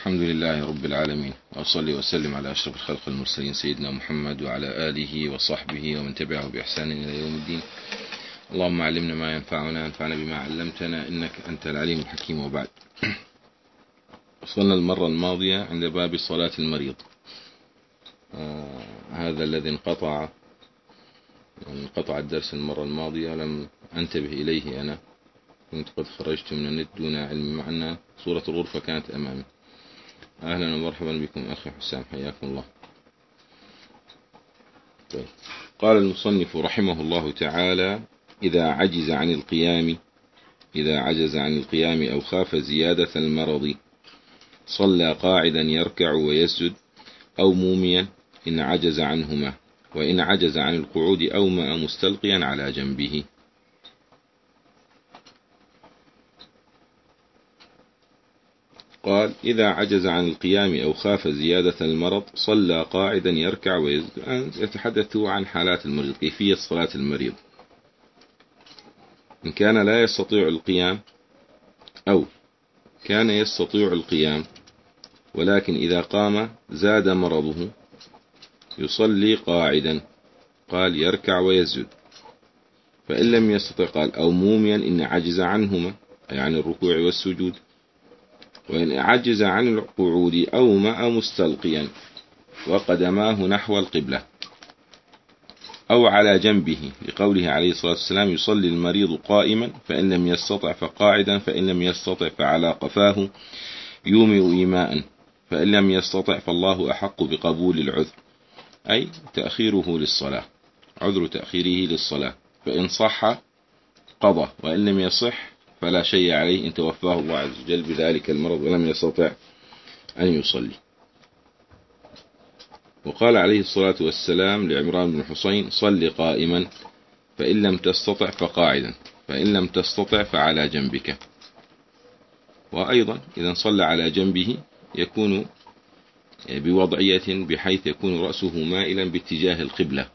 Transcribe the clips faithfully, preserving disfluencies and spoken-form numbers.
الحمد لله رب العالمين، وأصلي وسلم على أشرف الخلق المرسلين سيدنا محمد وعلى آله وصحبه ومن تبعه بإحسان إلى يوم الدين. اللهم علمنا ما ينفعنا، انفعنا بما علمتنا، إنك أنت العليم الحكيم. وبعد، وصلنا المرة الماضية عند باب صلاة المريض. آه هذا الذي انقطع انقطع الدرس المرة الماضية، لم أنتبه إليه. أنا كنت قد خرجت من النت دون علم، معنا صورة الغرفة كانت أمامي. أهلا ومرحبا بكم أخي حسام، حياكم الله. طيب. قال المصنف رحمه الله تعالى: إذا عجز عن القيام إذا عجز عن القيام أو خاف زيادة المرض صلى قاعدا يركع ويسجد، أو موميا إن عجز عنهما، وإن عجز عن القعود أومأ مستلقيا على جنبه. قال: إذا عجز عن القيام أو خاف زيادة المرض صلى قاعدا يركع ويسجد. يتحدث عن حالات المريض، كيفية صلاة المريض. إن كان لا يستطيع القيام أو كان يستطيع القيام ولكن إذا قام زاد مرضه يصلي قاعدا. قال: يركع ويسجد. فإن لم يستطع قال: أو موميا إن عجز عنهما، أي عن الركوع والسجود. وإن عجز عن القعود أومأ مستلقيا وقدماه نحو القبلة أو على جنبه، لقوله عليه الصلاة والسلام: يصلي المريض قائما، فإن لم يستطع فقاعدا، فإن لم يستطع فعلى قفاه يومئ إيماء، فإن لم يستطع فالله أحق بقبول العذر، أي تأخيره للصلاة، عذر تأخيره للصلاة. فإن صح قضى، وإن لم يصح فلا شيء عليه إن توفاه الله عز وجل بذلك المرض ولم يستطع أن يصلي. وقال عليه الصلاة والسلام لعمران بن حسين: صل قائما، فإن لم تستطع فقاعدا، فإن لم تستطع فعلى جنبك. وأيضا إذا صلى على جنبه يكون بوضعية بحيث يكون رأسه مائلا باتجاه القبلة،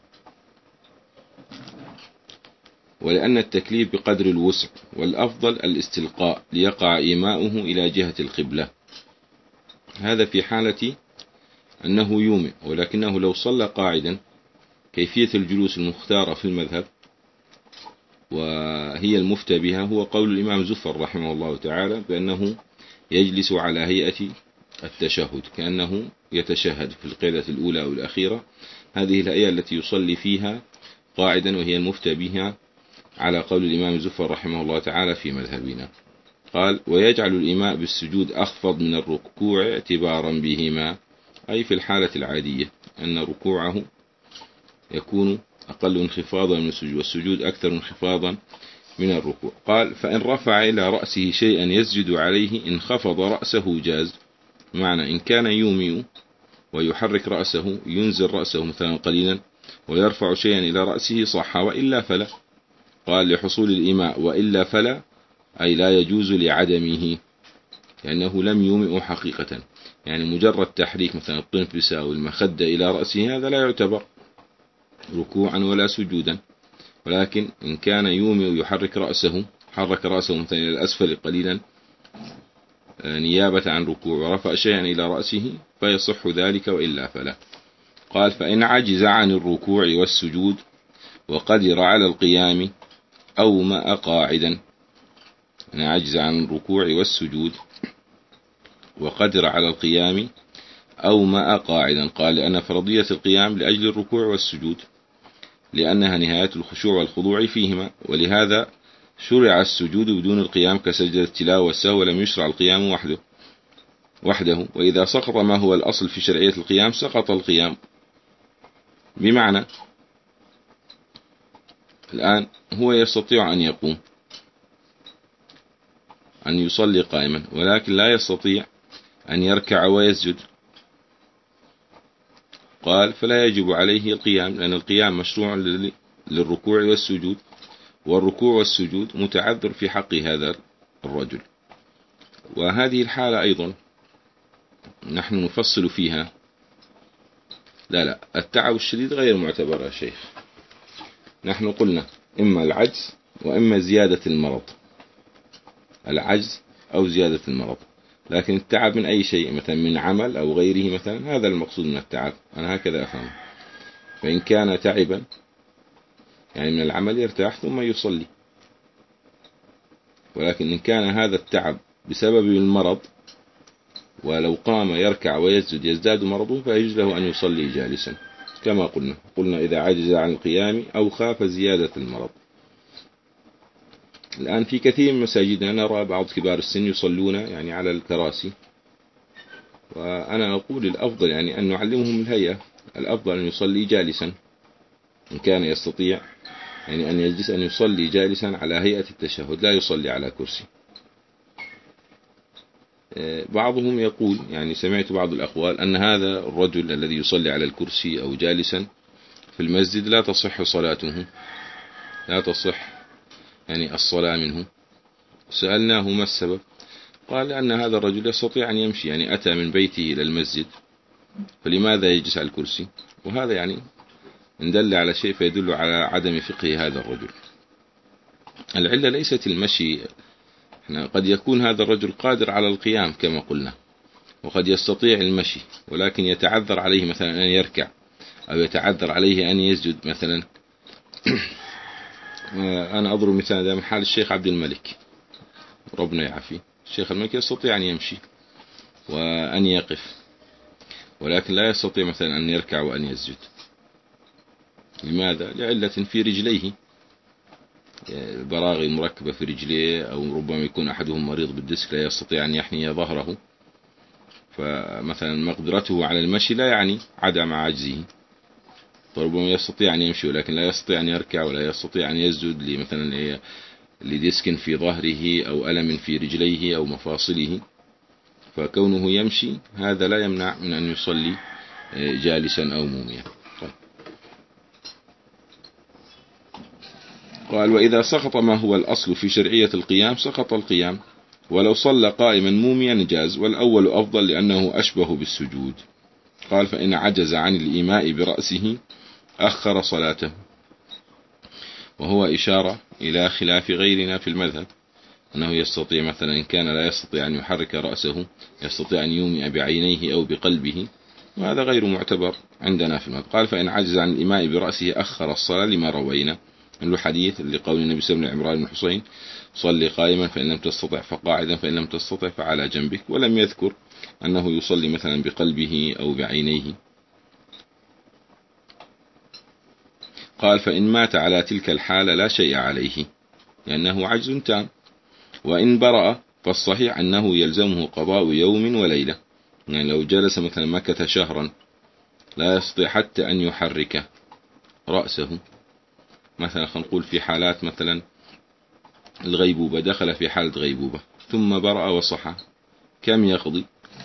ولأن التكليف بقدر الوسع، والأفضل الاستلقاء ليقع إيماؤه إلى جهة القبلة. هذا في حالة أنه يومئ. ولكنه لو صلى قاعدا، كيفية الجلوس المختارة في المذهب وهي المفتى بها هو قول الإمام زفر رحمه الله تعالى، بأنه يجلس على هيئة التشهد، كأنه يتشهد في القيلة الأولى أو الأخيرة. هذه الهيئة التي يصلي فيها قاعدا، وهي المفتى بها على قول الإمام زفر رحمه الله تعالى في مذهبنا. قال: ويجعل الإيماء بالسجود أخفض من الركوع اعتبارا بهما، أي في الحالة العادية أن ركوعه يكون أقل انخفاضا من السجود، والسجود أكثر انخفاضا من الركوع. قال: فإن رفع إلى رأسه شيئا يسجد عليه انخفض رأسه جاز. معنى إن كان يومئ ويحرك رأسه، ينزل رأسه مثلا قليلا ويرفع شيئا إلى رأسه صح، وإلا فلا. قال: لحصول الإيماء، وإلا فلا أي لا يجوز لعدمه، لأنه لم يومئ حقيقة. يعني مجرد تحريك مثلا الطنفس أو المخدة إلى رأسه هذا لا يعتبر ركوعا ولا سجودا. ولكن إن كان يومئ يحرك رأسه، حرك رأسه مثلا إلى الأسفل قليلا نيابة عن ركوع ورفع شيئا إلى رأسه فيصح ذلك، وإلا فلا. قال: فإن عجز عن الركوع والسجود وقدر على القيام أومأ قاعدا. إن عجز عن الركوع والسجود وقدر على القيام أومأ قاعدا. قال: لأن فرضية القيام لأجل الركوع والسجود، لأنها نهاية الخشوع والخضوع فيهما، ولهذا شرع السجود بدون القيام كسجدة التلاوة والسهو، ولم يشرع القيام وحده وحده وإذا سقط ما هو الأصل في شرعية القيام سقط القيام. بمعنى الآن هو يستطيع أن يقوم، أن يصلي قائما، ولكن لا يستطيع أن يركع ويسجد. قال: فلا يجب عليه القيام، لأن القيام مشروع للركوع والسجود، والركوع والسجود متعذر في حق هذا الرجل. وهذه الحالة أيضا نحن نفصل فيها. لا لا التعب الشديد غير معتبر يا شيخ. نحن قلنا إما العجز وإما زيادة المرض، العجز أو زيادة المرض. لكن التعب من أي شيء، مثلا من عمل أو غيره مثلا، هذا المقصود من التعب، أنا هكذا أفهم. فإن كان تعبا يعني من العمل يرتاح ثم يصلي. ولكن إن كان هذا التعب بسبب المرض، ولو قام يركع ويسجد يزداد مرضه، فيجوز له أن يصلي جالسا كما قلنا قلنا إذا عجز عن القيام أو خاف زيادة المرض. الآن في كثير من مساجدنا نرى بعض كبار السن يصلون يعني على الكراسي، وأنا أقول الأفضل يعني أن نعلمهم الهيئة، الأفضل أن يصلي جالسا إن كان يستطيع يعني أن يجلس، أن يصلي جالسا على هيئة التشهد، لا يصلي على كرسي. بعضهم يقول يعني سمعت بعض الأقوال أن هذا الرجل الذي يصلي على الكرسي أو جالسا في المسجد لا تصح صلاته، لا تصح يعني الصلاة منه. سألناه ما السبب؟ قال لأن هذا الرجل يستطيع أن يمشي، يعني أتى من بيته إلى المسجد، فلماذا يجلس على الكرسي؟ وهذا يعني إن دل على شيء فيدل على عدم فقه هذا الرجل. العلة ليست المشي، قد يكون هذا الرجل قادر على القيام كما قلنا، وقد يستطيع المشي، ولكن يتعذر عليه مثلا أن يركع، أو يتعذر عليه أن يسجد مثلا. أنا أضرب مثال من حال الشيخ عبد الملك ربنا يعافيه. الشيخ الملك يستطيع أن يمشي وأن يقف، ولكن لا يستطيع مثلا أن يركع وأن يسجد. لماذا؟ لعلة في رجليه، البراغي مركبة في رجليه، أو ربما يكون أحدهم مريض بالدسك لا يستطيع أن يحني ظهره، فمثلا مقدرته على المشي لا يعني عدم عجزه، فربما يستطيع أن يمشي ولكن لا يستطيع أن يركع، ولا يستطيع أن يسجد لمثلا لديسك في ظهره أو ألم في رجليه أو مفاصله، فكونه يمشي هذا لا يمنع من أن يصلي جالسا أو موميا. طيب. قال وإذا سقط ما هو الأصل في شرعية القيام سقط القيام، ولو صلى قائما موميا جاز، والأول أفضل لأنه أشبه بالسجود. قال فإن عجز عن الإيماء برأسه أخر صلاته، وهو إشارة إلى خلاف غيرنا في المذهب، أنه يستطيع مثلا إن كان لا يستطيع أن يحرك رأسه يستطيع أن يومئ بعينيه أو بقلبه، وهذا غير معتبر عندنا في المذهب. قال فإن عجز عن الإيماء برأسه أخر الصلاة، لما روينا من الحديث لقول النبي صلى الله عليه وسلم لعمران بن حسين صلي قائما فإن لم تستطع فقاعدا فإن لم تستطع فعلى جنبك، ولم يذكر أنه يصلي مثلا بقلبه أو بعينيه. قال فإن مات على تلك الحالة لا شيء عليه لأنه عجز تام، وإن برأ فالصحيح أنه يلزمه قضاء يوم وليلة، يعني لو جلس مثلا مكة شهرا لا يستطيع حتى أن يحرك رأسه، مثلا خنقول في حالات مثلا الغيبوبة، دخل في حالة غيبوبة ثم برأ وصحى، كم يقضي؟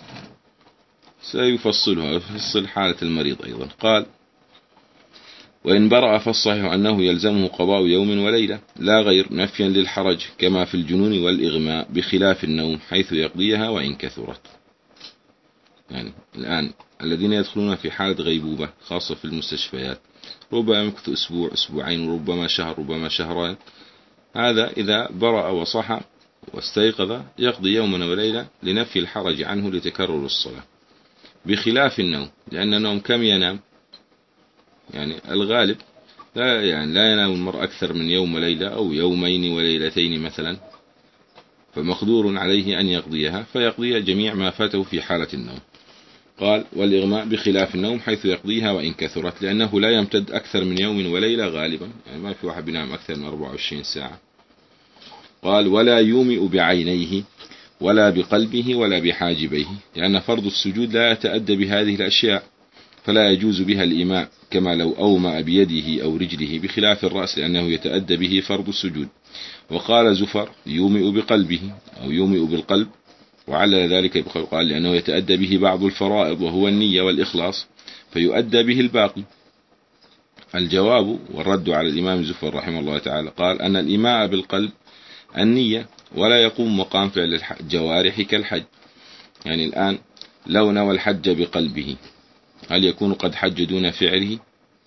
سيفصلها، يفصل حالة المريض أيضا. قال وإن برأ فالصحيح أنه يلزمه قضاء يوم وليلة لا غير، نفيا للحرج كما في الجنون والإغماء، بخلاف النوم حيث يقضيها وإن كثرت. يعني الآن الذين يدخلون في حالة غيبوبة خاصة في المستشفيات ربما يمكث أسبوع أسبوعين، ربما شهر، ربما شهرين، هذا إذا برأ وصحى واستيقظ يقضي يوما وليلة لنفي الحرج عنه لتكرر الصلاة، بخلاف النوم، لأن النوم كم ينام؟ يعني الغالب لا يعني لا ينام المرء أكثر من يوم وليلة أو يومين وليلتين مثلا، فمقدور عليه أن يقضيها فيقضي جميع ما فاته في حالة النوم. قال والإغماء بخلاف النوم حيث يقضيها وإن كثرت، لأنه لا يمتد أكثر من يوم وليلة غالبا، يعني ما في واحد بينام أكثر من أربعة وعشرين ساعة. قال ولا يومئ بعينيه ولا بقلبه ولا بحاجبيه، لأن فرض السجود لا يتأدى بهذه الأشياء، فلا يجوز بها الإيماء كما لو أومأ بيده أو رجله، بخلاف الرأس لأنه يتأدى به فرض السجود. وقال زفر يومئ بقلبه أو يومئ بالقلب، وعلى ذلك بقول قال لأنه يتأدى به بعض الفرائض وهو النية والإخلاص، فيؤدى به الباقي. الجواب والرد على الإمام زفر رحمه الله تعالى قال أن الإيماء بالقلب النية، ولا يقوم مقام فعل الجوارح كالحج. يعني الآن لو نوى الحج بقلبه هل يكون قد حج دون فعله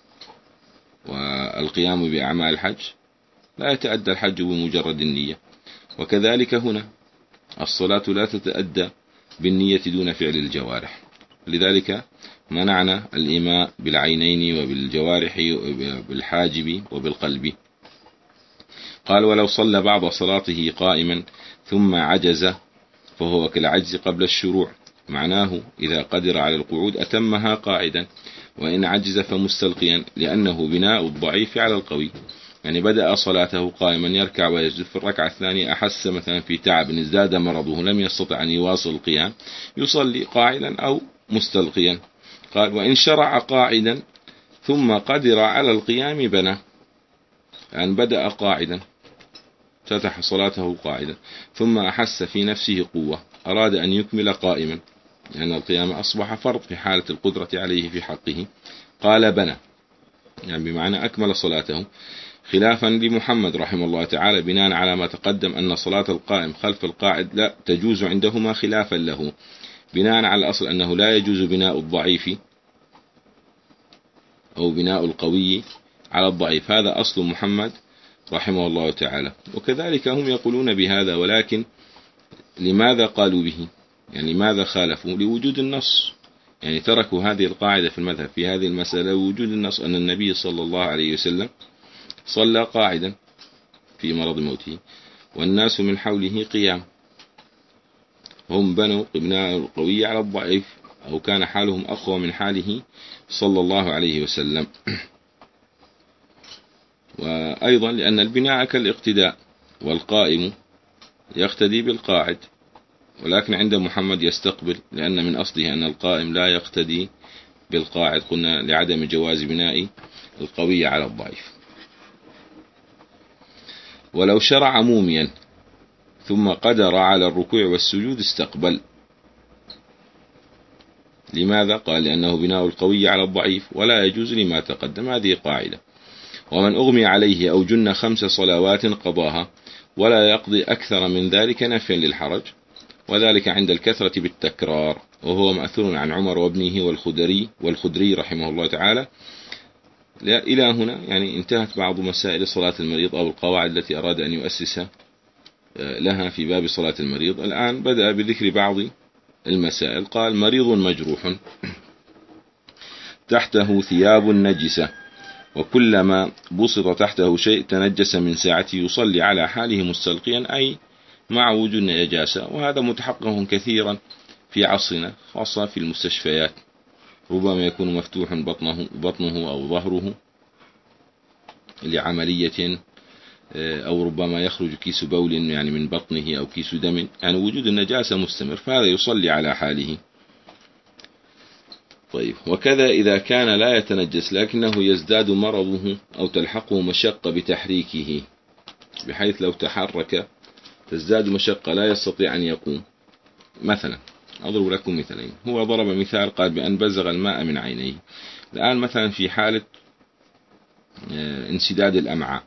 والقيام بأعمال الحج؟ لا يتأدى الحج بمجرد النية. وكذلك هنا الصلاة لا تتأدى بالنية دون فعل الجوارح. لذلك منعنا الإيماء بالعينين وبالجوارح وبالحاجب وبالقلب. قال ولو صلى بعض صلاته قائما ثم عجز فهو كالعجز قبل الشروع، معناه إذا قدر على القعود أتمها قاعدا، وإن عجز فمستلقيا، لأنه بناء الضعيف على القوي. يعني بدأ صلاته قائما يركع ويسجد، في الركعة الثانية أحس مثلا في تعب ازداد مرضه لم يستطع أن يواصل القيام، يصلي قاعدا أو مستلقيا. قال وإن شرع قاعدا ثم قدر على القيام بنى، يعني بدأ قاعدا فتح صلاته قاعدا ثم أحس في نفسه قوة أراد أن يكمل قائما، لأن يعني القيام أصبح فرض في حالة القدرة عليه في حقه، قال بنى، يعني بمعنى أكمل صلاته، خلافا لمحمد رحمه الله تعالى بناء على ما تقدم أن صلاة القائم خلف القاعد لا تجوز عندهما خلافا له، بناء على الأصل أنه لا يجوز بناء الضعيف أو بناء القوي على الضعيف، هذا أصل محمد رحمه الله تعالى. وكذلك هم يقولون بهذا، ولكن لماذا قالوا به؟ يعني ماذا خالفوا؟ لوجود النص، يعني تركوا هذه القاعدة في المذهب في هذه المسألة وجود النص أن النبي صلى الله عليه وسلم صلى قاعدا في مرض موته والناس من حوله قيام، هم بنوا بناء القوي على الضعيف، أو كان حالهم أقوى من حاله صلى الله عليه وسلم. وأيضا لأن البناء كالاقتداء، والقائم يقتدي بالقاعد، ولكن عند محمد يستقبل، لأن من أصله أن القائم لا يقتدي بالقاعد، قلنا لعدم جواز بناء القوي على الضعيف. ولو شرع موميا ثم قدر على الركوع والسجود استقبل، لماذا؟ قال لأنه بناء القوي على الضعيف ولا يجوز لما تقدم، هذه قاعدة. ومن أغمي عليه أو جن خمس صلوات قضاها ولا يقضي أكثر من ذلك نفيا للحرج، وذلك عند الكثرة بالتكرار، وهو مأثور عن عمر وابنه والخدري والخدري رحمه الله تعالى. إلى هنا يعني انتهت بعض مسائل صلاة المريض أو القواعد التي أراد أن يؤسس لها في باب صلاة المريض. الآن بدأ بذكر بعض المسائل. قال مريض مجروح تحته ثياب نجسة، وكلما بسط تحته شيء تنجس من ساعته يصلي على حاله مستلقيا، أي مع وجود النجاسة، وهذا متحقق كثيرا في عصرنا خاصة في المستشفيات، ربما يكون مفتوح بطنه, بطنه أو ظهره لعملية، أو ربما يخرج كيس بول يعني من بطنه أو كيس دم، يعني وجود النجاسة مستمر، فهذا يصلي على حاله. طيب وكذا إذا كان لا يتنجس لكنه يزداد مرضه أو تلحقه مشقة بتحريكه، بحيث لو تحرك تزداد مشقة لا يستطيع أن يقوم. مثلا أضرب لكم مثالين، هو ضرب مثال قال بأن بزغ الماء من عينيه. الآن مثلا في حالة انسداد الأمعاء،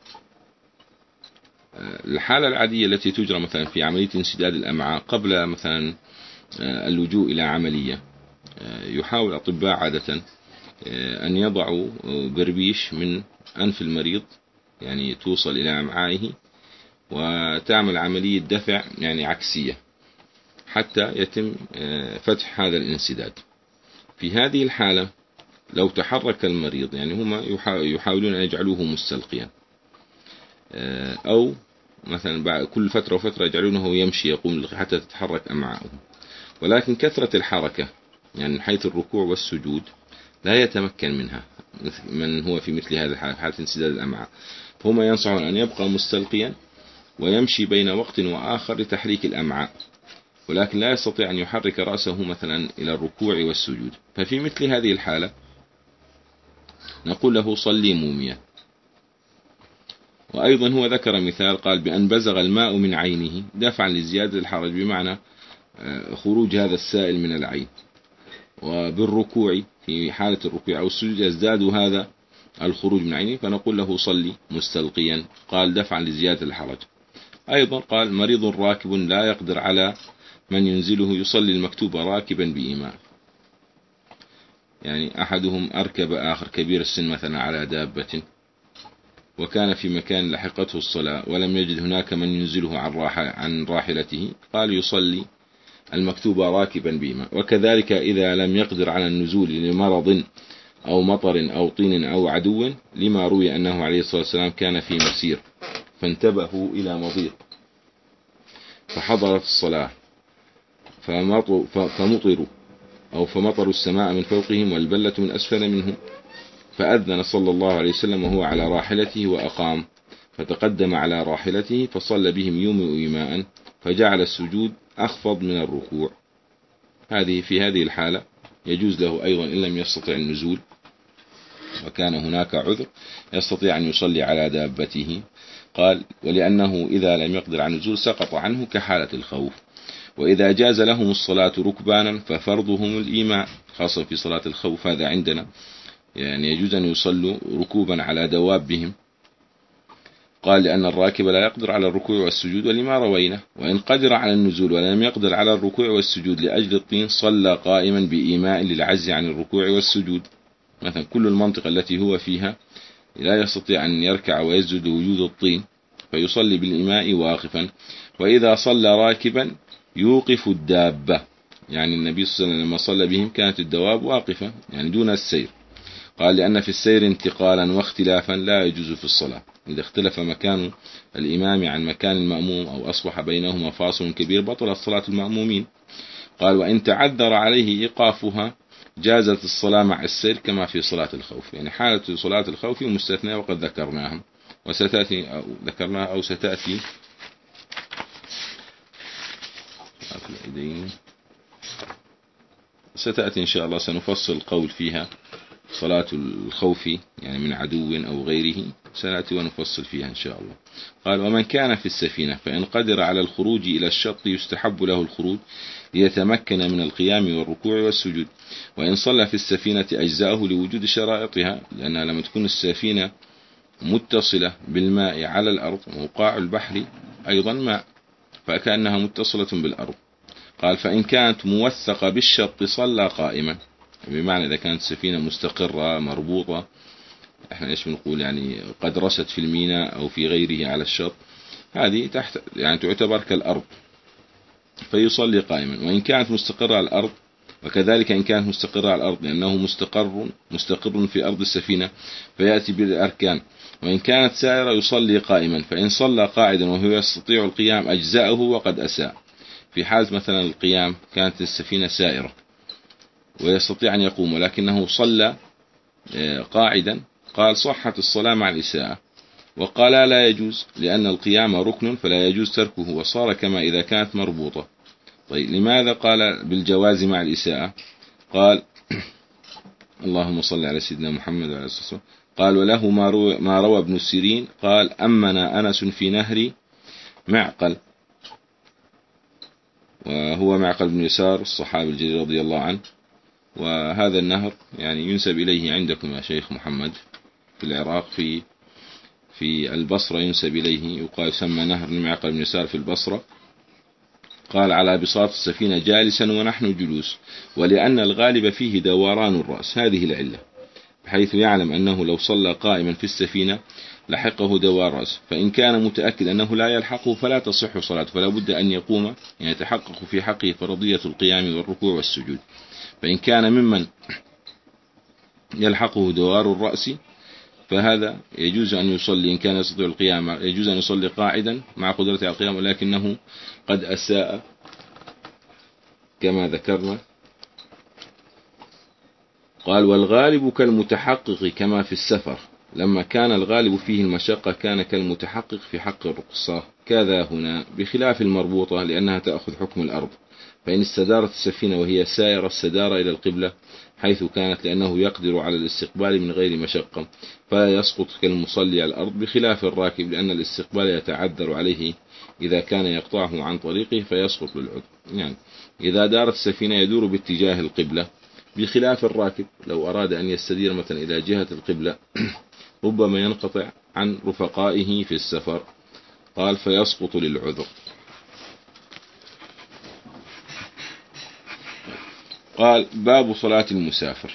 الحالة العادية التي تجرى مثلا في عملية انسداد الأمعاء قبل مثلا اللجوء إلى عملية، يحاول الأطباء عادة أن يضعوا بربيش من أنف المريض يعني توصل إلى أمعائه، وتعمل عملية دفع يعني عكسية حتى يتم فتح هذا الانسداد. في هذه الحالة لو تحرك المريض، يعني هم يحاولون أن يجعلوه مستلقيا، أو مثلا بعد كل فترة وفترة يجعلونه يمشي يقوم حتى تتحرك أمعاؤه، ولكن كثرة الحركة يعني من حيث الركوع والسجود لا يتمكن منها من هو في مثل هذا الحالة، حالة انسداد الأمعاء، فهم ينصحون أن يبقى مستلقيا ويمشي بين وقت وآخر لتحريك الأمعاء، ولكن لا يستطيع أن يحرك رأسه مثلا إلى الركوع والسجود. ففي مثل هذه الحالة نقول له صلي موميا. وأيضا هو ذكر مثال قال بأن بزغ الماء من عينه دفعا لزيادة الحرج، بمعنى خروج هذا السائل من العين، وبالركوع في حالة الركوع أو السجود يزداد هذا الخروج من عينه، فنقول له صلي مستلقيا، قال دفعا لزيادة الحرج. أيضا قال مريض راكب لا يقدر على من ينزله يصلي المكتوب راكبا بإيمان، يعني أحدهم أركب آخر كبير السن مثلا على دابة وكان في مكان لحقته الصلاة ولم يجد هناك من ينزله عن راحلته، قال يصلي المكتوبة راكبا بهما. وكذلك إذا لم يقدر على النزول لمرض أو مطر أو طين أو عدو، لما روي أنه عليه الصلاة والسلام كان في مسير فانتبهوا إلى مضيق فحضرت الصلاة فمطروا أو فمطروا السماء من فوقهم والبلة من أسفل منهم، فأذن صلى الله عليه وسلم وهو على راحلته وأقام، فتقدم على راحلته فصلى بهم يومئ إيماء، فجعل السجود أخفض من الركوع. هذه في هذه الحالة يجوز له أيضا إن لم يستطع النزول وكان هناك عذر يستطيع أن يصلي على دابته. قال ولأنه إذا لم يقدر على النزول سقط عنه كحالة الخوف. وإذا جاز لهم الصلاة ركبانا ففرضهم الإيماء، خاصة في صلاة الخوف هذا عندنا، يعني يجوز أن يصلوا ركوبا على دوابهم. قال لأن الراكب لا يقدر على الركوع والسجود ولما روينا. وإن قدر على النزول ولم يقدر على الركوع والسجود لأجل الطين صلى قائما بإيماء للعجز عن الركوع والسجود. مثلا كل المنطقة التي هو فيها لا يستطيع أن يركع ويسجد لوجود الطين فيصلي بالإيماء واقفا. وإذا صلى راكبا يوقف الدابة، يعني النبي صلى الله عليه وسلم لما صلى بهم كانت الدواب واقفة يعني دون السير. قال لأن في السير انتقالا واختلافا لا يجوز في الصلاة، إذا اختلف مكان الإمام عن مكان المأموم أو أصبح بينهما فاصل كبير بطلت صلاة المأمومين. قال وإن تعذر عليه إيقافها جازت الصلاة مع السير كما في صلاة الخوف، يعني حالة صلاة الخوف مستثنى وقد ذكرناها وستأتي أو ذكرناها أو ستأتي ستأتي إن شاء الله، سنفصل القول فيها صلاة الخوف يعني من عدو أو غيره سنأتي ونفصل فيها إن شاء الله. قال ومن كان في السفينة فإن قدر على الخروج إلى الشط يستحب له الخروج ليتمكن من القيام والركوع والسجود. وإن صلى في السفينة أجزاءه لوجود شرائطها، لأنها لما تكون السفينة متصلة بالماء على الأرض وقاع البحر أيضا ماء فكأنها متصلة بالأرض. قال فإن كانت موثقة بالشط صلى قائما، بمعنى إذا كانت السفينة مستقرة مربوطة، احنا ايش بنقول يعني قد رست في الميناء أو في غيره على الشط، هذه تحت يعني تعتبر كالأرض فيصلي قائما. وإن كانت مستقرة على الأرض وكذلك إن كانت مستقرة على الأرض لأنه مستقر مستقر في أرض السفينة فيأتي بالأركان. وإن كانت سائرة يصلي قائما، فإن صلى قاعدا وهو يستطيع القيام أجزاءه وقد أساء. في حال مثلا القيام كانت السفينة سائرة ويستطيع أن يقوم ولكنه صلى قاعدا، قال صحت الصلاة مع الإساءة. وقال لا يجوز لأن القيام ركن فلا يجوز تركه وصار كما إذا كانت مربوطة. طيب لماذا قال بالجواز مع الإساءة؟ قال اللهم صل على سيدنا محمد وعلى الصلاة والسلام. قال وله ما روى, ما روى ابن السيرين قال أمنا أنس في نهر معقل، وهو معقل بن يسار الصحابي الجليل رضي الله عنه، وهذا النهر يعني ينسب إليه عندكم يا شيخ محمد في العراق في في البصرة ينسب إليه، يقال يسمى نهر معقل بن يسار في البصرة. قال على بساط السفينة جالسا ونحن جلوس، ولأن الغالب فيه دوران الرأس، هذه العلة، بحيث يعلم أنه لو صلى قائما في السفينة لحقه دوار الرأس، فإن كان متأكد أنه لا يلحقه فلا تصح صلاته، فلا بد أن يقوم يعني يتحقق في حقه فرضية القيام والركوع والسجود. فإن كان ممن يلحقه دوار الرأس فهذا يجوز أن يصلي إن كان يستطيع القيام، يجوز أن يصلي قاعدا مع قدرته على القيام، ولكنه قد أساء كما ذكرنا. قال والغالب كالمتحقق كما في السفر، لما كان الغالب فيه المشقة كان كالمتحقق في حق الرخصة، كذا هنا بخلاف المربوطة لأنها تأخذ حكم الأرض، فإن استدارت السفينة وهي سائرة استدار إلى القبلة حيث كانت لأنه يقدر على الاستقبال من غير مشقة فلا يسقط كالمصلي على الأرض، بخلاف الراكب لأن الاستقبال يتعذر عليه إذا كان يقطعه عن طريقه فيسقط بالعذر. يعني إذا دارت السفينة يدور باتجاه القبلة، بخلاف الراكب لو أراد أن يستدير مثلا إلى جهة القبلة ربما ينقطع عن رفقائه في السفر. قال فيسقط للعذر. قال باب صلاة المسافر،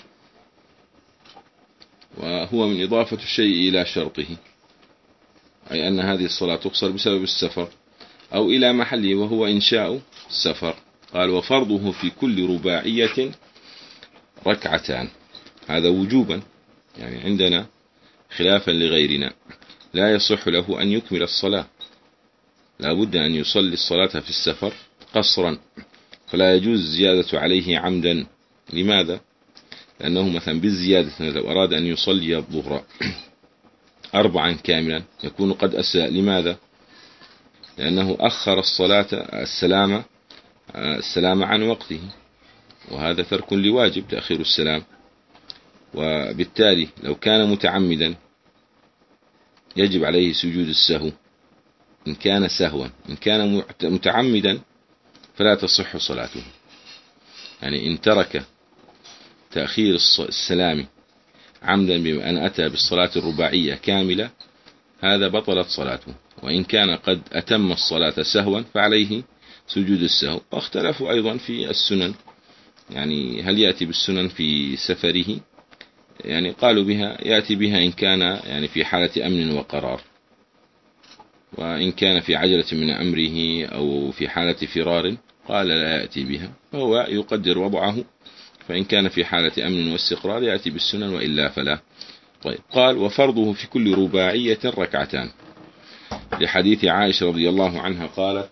وهو من إضافة الشيء إلى شرطه، أي أن هذه الصلاة تقصر بسبب السفر أو إلى محله وهو إنشاء السفر. قال وفرضه في كل رباعية ركعتان. هذا وجوبا، يعني عندنا خلافا لغيرنا لا يصح له أن يكمل الصلاة، لا بد أن يصلي الصلاة في السفر قصرا، فلا يجوز زيادة عليه عمدا. لماذا؟ لأنه مثلا بالزيادة لو أراد أن يصلي الظهر أربعا كاملا يكون قد أساء. لماذا؟ لأنه أخر الصلاة السلام السلام عن وقته، وهذا ترك لواجب تأخير السلام. وبالتالي لو كان متعمدا يجب عليه سجود السهو إن كان سهوا، إن كان متعمدا فلا تصح صلاته. يعني إن ترك تأخير السلام عمدا بما أن أتى بالصلاة الرباعية كاملة هذا بطلت صلاته، وإن كان قد أتم الصلاة سهوا فعليه سجود السهو. واختلفوا أيضا في السنن، يعني هل يأتي بالسنن في سفره؟ يعني قالوا بها يأتي بها إن كان يعني في حالة أمن وقرار، وإن كان في عجلة من أمره أو في حالة فرار قال لا يأتي بها، فهو يقدر وضعه، فإن كان في حالة أمن واستقرار يأتي بالسنن وإلا فلا. طيب قال وفرضه في كل رباعية ركعتان، لحديث عائشة رضي الله عنها قالت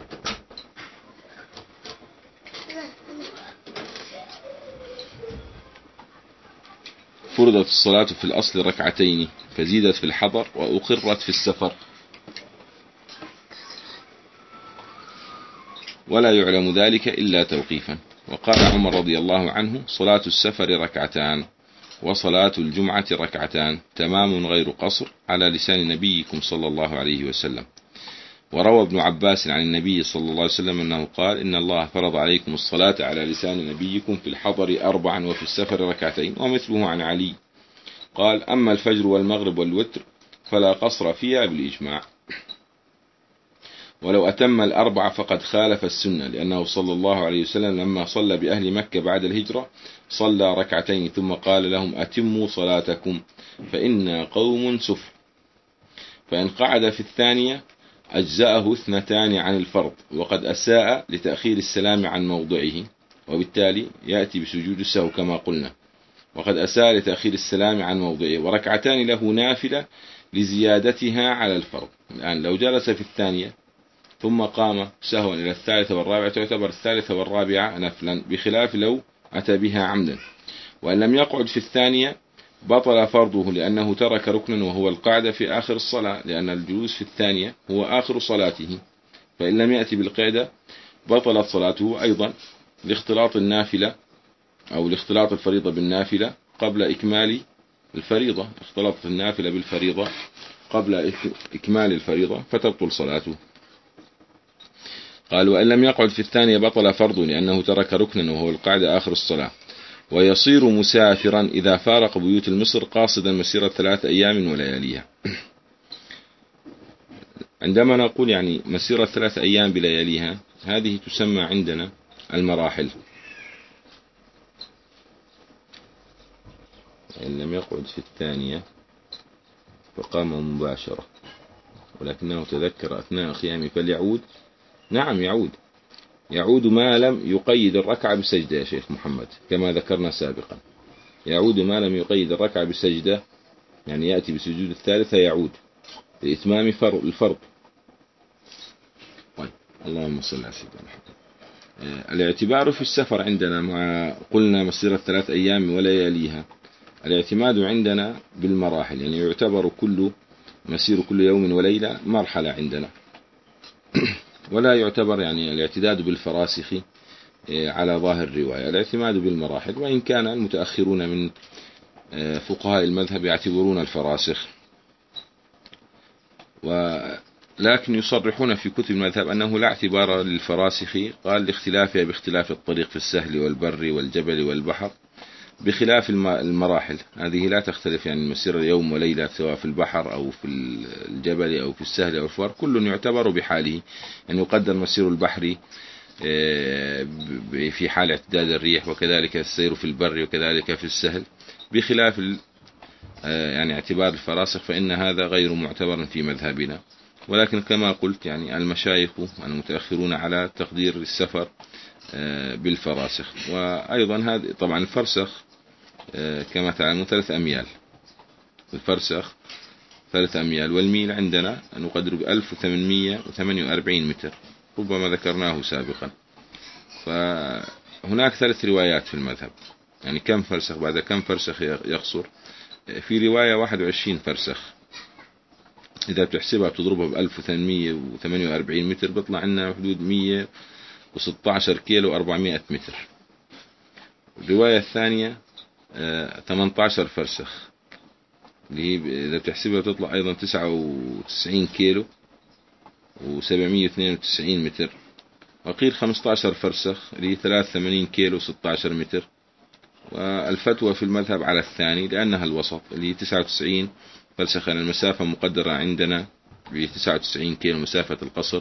فرضت الصلاة في الأصل ركعتين فزيدت في الحضر وأقرت في السفر، ولا يعلم ذلك إلا توقيفا. وقال عمر رضي الله عنه صلاة السفر ركعتان وصلاة الجمعة ركعتان تمام غير قصر على لسان نبيكم صلى الله عليه وسلم. وروى ابن عباس عن النبي صلى الله عليه وسلم أنه قال إن الله فرض عليكم الصلاة على لسان نبيكم في الحضر أربعا وفي السفر ركعتين. ومثله عن علي قال أما الفجر والمغرب والوتر فلا قصر فيها بالإجماع. ولو أتم الأربع فقد خالف السنة، لأنه صلى الله عليه وسلم لما صلى بأهل مكة بعد الهجرة صلى ركعتين ثم قال لهم أتموا صلاتكم فإنا قوم سفر، فإن قعد في الثانية أجزأه اثنتان عن الفرض، وقد أساء لتأخير السلام عن موضعه، وبالتالي يأتي بسجود السهو كما قلنا، وقد أساء لتأخير السلام عن موضعه، وركعتان له نافلة لزيادتها على الفرض. الآن لو جلس في الثانية ثم قام سهوا إلى الثالثة والرابعة تعتبر الثالثة والرابعة نفلا، بخلاف لو أتى بها عمدا. وإن لم يقعد في الثانية بطل فرضه، لأنه ترك ركنا وهو القعدة في آخر الصلاة، لأن الجلوس في الثانية هو آخر صلاته، فإن لم يأتي بالقعدة بطلت صلاته أيضا لاختلاط النافلة أو لاختلاط الفريضة بالنافلة قبل إكمال الفريضة، اختلطت النافلة بالفريضة قبل إكمال الفريضة فتبطل صلاته. قال وإن لم يقعد في الثانية بطل فرضه، لأنه ترك ركنا وهو القعدة آخر الصلاة. ويصير مسافرا إذا فارق بيوت المصر قاصدا مسيرة ثلاث أيام ولياليها. عندما نقول يعني مسيرة ثلاث أيام بلياليها هذه تسمى عندنا المراحل. إن لم يقعد في الثانية فقام مباشرة ولكنه تذكر أثناء قيامه فليعود. نعم يعود، يعود ما لم يقيد الركعة بسجدة يا شيخ محمد، كما ذكرنا سابقا، يعود ما لم يقيد الركعة بسجدة، يعني يأتي بسجود الثالثة يعود لإتمام الفرض. طيب اللهم صل على سيدنا محمد. الاعتبار في السفر عندنا مع قلنا مسيرة ثلاث أيام ولياليها، الاعتماد عندنا بالمراحل، يعني يعتبر كل مسير كل يوم وليلة مرحلة عندنا ولا يعتبر يعني الاعتداد بالفراسخ على ظاهر الرواية، الاعتماد بالمراحل. وإن كان المتأخرون من فقهاء المذهب يعتبرون الفراسخ، ولكن يصرحون في كتب المذهب أنه لا اعتبار للفراسخ، قال لاختلافها باختلاف الطريق في السهل والبر والجبل والبحر، بخلاف المراحل هذه لا تختلف، يعني مسير يوم وليلة سواء في البحر أو في الجبل أو في السهل أو الفار كل يعتبر بحاله، يعني يقدر مسير البحر في حال اعتداد الريح، وكذلك السير في البر وكذلك في السهل، بخلاف يعني اعتبار الفراسخ فإن هذا غير معتبر في مذهبنا. ولكن كما قلت يعني المشايخ المتأخرون على تقدير السفر بالفراسخ. وأيضا هذا طبعا الفرسخ كما تعلمون ثلاث أميال، الفرسخ ثلاث أميال، والميل عندنا نقدر بألف وثمانمائة وثمانية وأربعين متر، ربما ذكرناه سابقا. فهناك ثلاث روايات في المذهب، يعني كم فرسخ بعد كم فرسخ يقصر. في رواية واحد وعشرين فرسخ، إذا بتحسبها بتضربها بألف وثمانمائة وثمانية وأربعين متر بيطلع عندنا حدود مئة وستة عشر كيلو وأربعمائة متر. الرواية الثانية ثمانية عشر فرسخ، اللي إذا بتحسبها بتطلع أيضا تسعة وتسعين كيلو وسبعمائة واثنين وتسعين متر. وقيل خمسة عشر فرسخ اللي ثلاثة وثمانين كيلو وستة عشر متر. والفتوى في المذهب على الثاني لأنها الوسط اللي تسعة وتسعين فرسخ، المسافة مقدرة عندنا ب تسعة وتسعين كيلو مسافة القصر.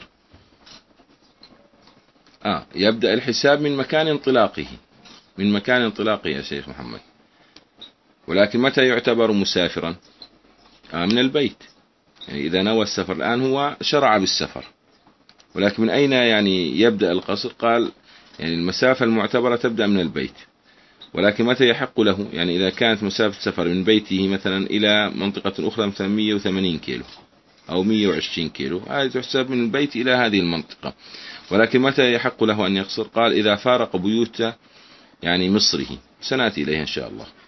آه يبدأ الحساب من مكان انطلاقه، من مكان انطلاقه يا شيخ محمد. ولكن متى يعتبر مسافرا؟ آه من البيت، يعني إذا نوى السفر الآن هو شرع بالسفر، ولكن من أين يعني يبدأ القصر؟ قال يعني المسافة المعتبرة تبدأ من البيت. ولكن متى يحق له؟ يعني إذا كانت مسافة سفر من بيته مثلا إلى منطقة أخرى مثلا مئة وثمانين كيلو أو مئة وعشرين كيلو، هذه تحسب من البيت إلى هذه المنطقة. ولكن متى يحق له أن يقصر؟ قال إذا فارق بيوت يعني مصره، سنأتي إليها إن شاء الله.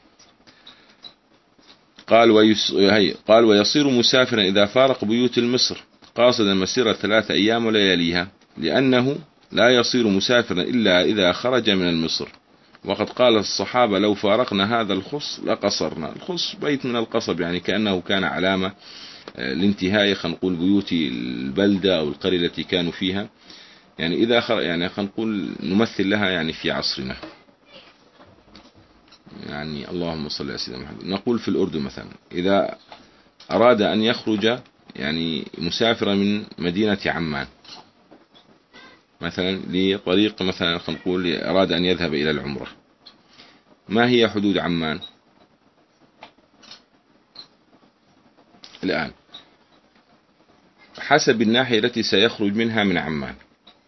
قال ويس... قال ويصير مسافرا إذا فارق بيوت المصر قاصدا مسيرة ثلاثة أيام ولياليها، لأنه لا يصير مسافرا إلا إذا خرج من المصر. وقد قال الصحابة لو فارقنا هذا الخص لقصرنا. الخص بيت من القصب، يعني كأنه كان علامة لانتهاء خلينا نقول بيوت البلدة أو القرية التي كانوا فيها. يعني إذا خرج يعني خلينا نقول نمثل لها يعني في عصرنا، يعني اللهم صل على سيدنا محمد. نقول في الأردن مثلا إذا أراد أن يخرج يعني مسافرا من مدينة عمان مثلا لطريق مثلا خلينا نقول أراد أن يذهب إلى العمرة، ما هي حدود عمان الآن حسب الناحية التي سيخرج منها من عمان؟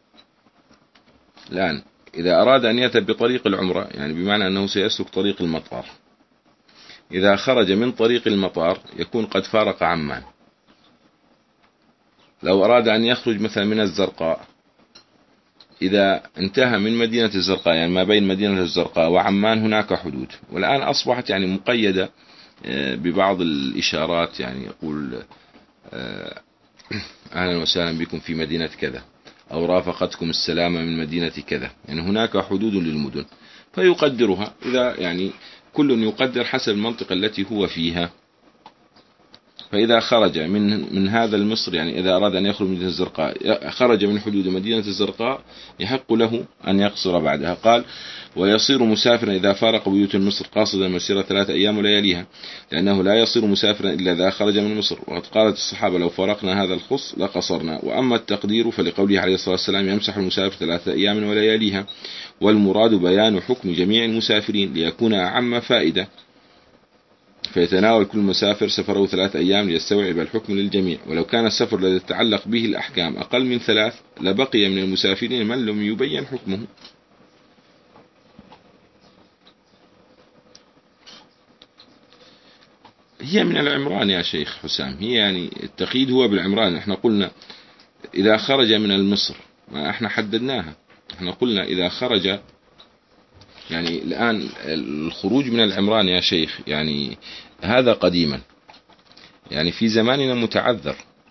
الآن إذا أراد أن يذهب بطريق العمرة يعني بمعنى أنه سيسلك طريق المطار، إذا خرج من طريق المطار يكون قد فارق عمان. لو أراد أن يخرج مثلا من الزرقاء، إذا انتهى من مدينة الزرقاء يعني ما بين مدينة الزرقاء وعمان هناك حدود، والآن أصبحت يعني مقيدة ببعض الإشارات، يعني يقول أهلا وسهلا بكم في مدينة كذا أو رافقتكم السلامة من مدينة كذا، يعني هناك حدود للمدن فيقدرها. إذا يعني كل يقدر حسب المنطقة التي هو فيها. فإذا خرج من من هذا المصر يعني إذا أراد أن يخرج من مدينة الزرقاء خرج من حدود مدينة الزرقاء يحق له أن يقصر بعدها. قال ويصير مسافرا إذا فارق بيوت مصر قاصدا مسيرة ثلاثة أيام ولياليها، لأنه لا يصير مسافرا إلا إذا خرج من مصر. وقد قالت الصحابة لو فارقنا هذا الخص لقصرنا. وأما التقدير فلقوله عليه الصلاة والسلام يمسح المسافر ثلاثة أيام ولياليها، والمراد بيان حكم جميع المسافرين ليكون أعم فائدة، فيتناول كل مسافر سفره ثلاث أيام ليستوعب الحكم للجميع. ولو كان السفر الذي تتعلق به الأحكام أقل من ثلاث لبقي من المسافرين من لم يبين حكمه. هي من العمران يا شيخ حسام، هي يعني التقييد هو بالعمران. احنا قلنا إذا خرج من المصر، ما احنا حددناها، احنا قلنا إذا خرج يعني الآن الخروج من العمران يا شيخ يعني هذا قديما، يعني في زماننا متعذر.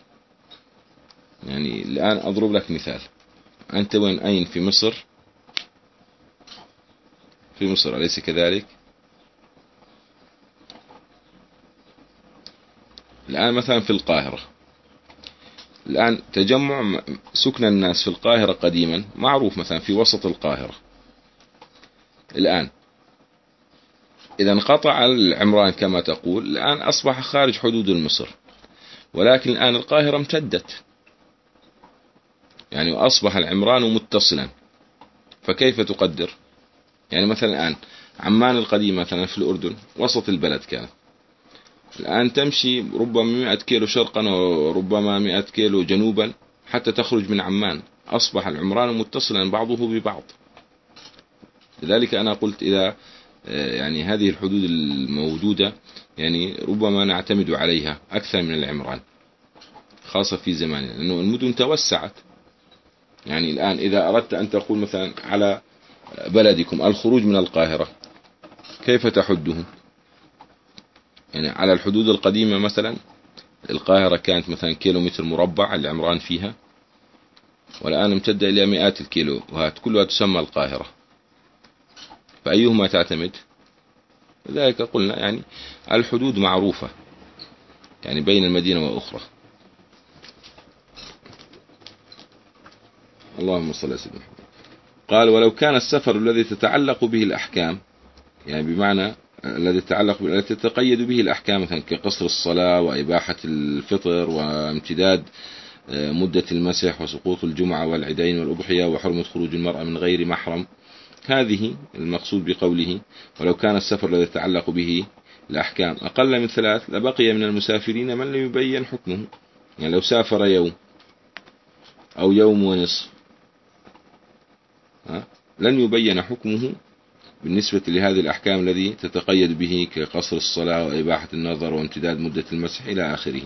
يعني الآن أضرب لك مثال، أنت وين أين في مصر؟ في مصر أليس كذلك؟ الآن مثلا في القاهرة، الآن تجمع سكن الناس في القاهرة قديما معروف مثلا في وسط القاهرة. الآن إذا انقطع العمران كما تقول، الآن أصبح خارج حدود مصر، ولكن الآن القاهرة امتدت، يعني أصبح العمران متصلا. فكيف تقدر؟ يعني مثلا الآن عمان القديمة مثلا في الأردن وسط البلد كانت، الآن تمشي ربما مئة كيلو شرقا وربما مئة كيلو جنوبا حتى تخرج من عمان. أصبح العمران متصلا بعضه ببعض. لذلك أنا قلت إذا يعني هذه الحدود الموجودة يعني ربما نعتمد عليها أكثر من العمران، خاصة في زماننا، لأنه المدن توسعت. يعني الآن إذا أردت أن تقول مثلا على بلدكم الخروج من القاهرة، كيف تحده؟ يعني على الحدود القديمة مثلا القاهرة كانت مثلا كيلو متر مربع العمران فيها، والآن امتد إلى مئات الكيلو، وهات كلها تسمى القاهرة. فأيهما تعتمد؟ لذلك قلنا يعني الحدود معروفة يعني بين المدينة وأخرى. اللهم صل على سيدنا محمد. قال ولو كان السفر الذي تتعلق به الأحكام، يعني بمعنى الذي تتعلق التي تتقيد به الأحكام مثلا كقصر الصلاة وإباحة الفطر وامتداد مدة المسح وسقوط الجمعة والعيدين والأضحية وحرمة خروج المرأة من غير محرم، هذه المقصود بقوله ولو كان السفر الذي يتعلق به الأحكام أقل من ثلاث لبقي من المسافرين من لم يبين حكمه. يعني لو سافر يوم أو يوم ونصف لن يبين حكمه بالنسبة لهذه الأحكام الذي تتقيد به كقصر الصلاة وإباحة النظر وامتداد مدة المسح إلى آخره.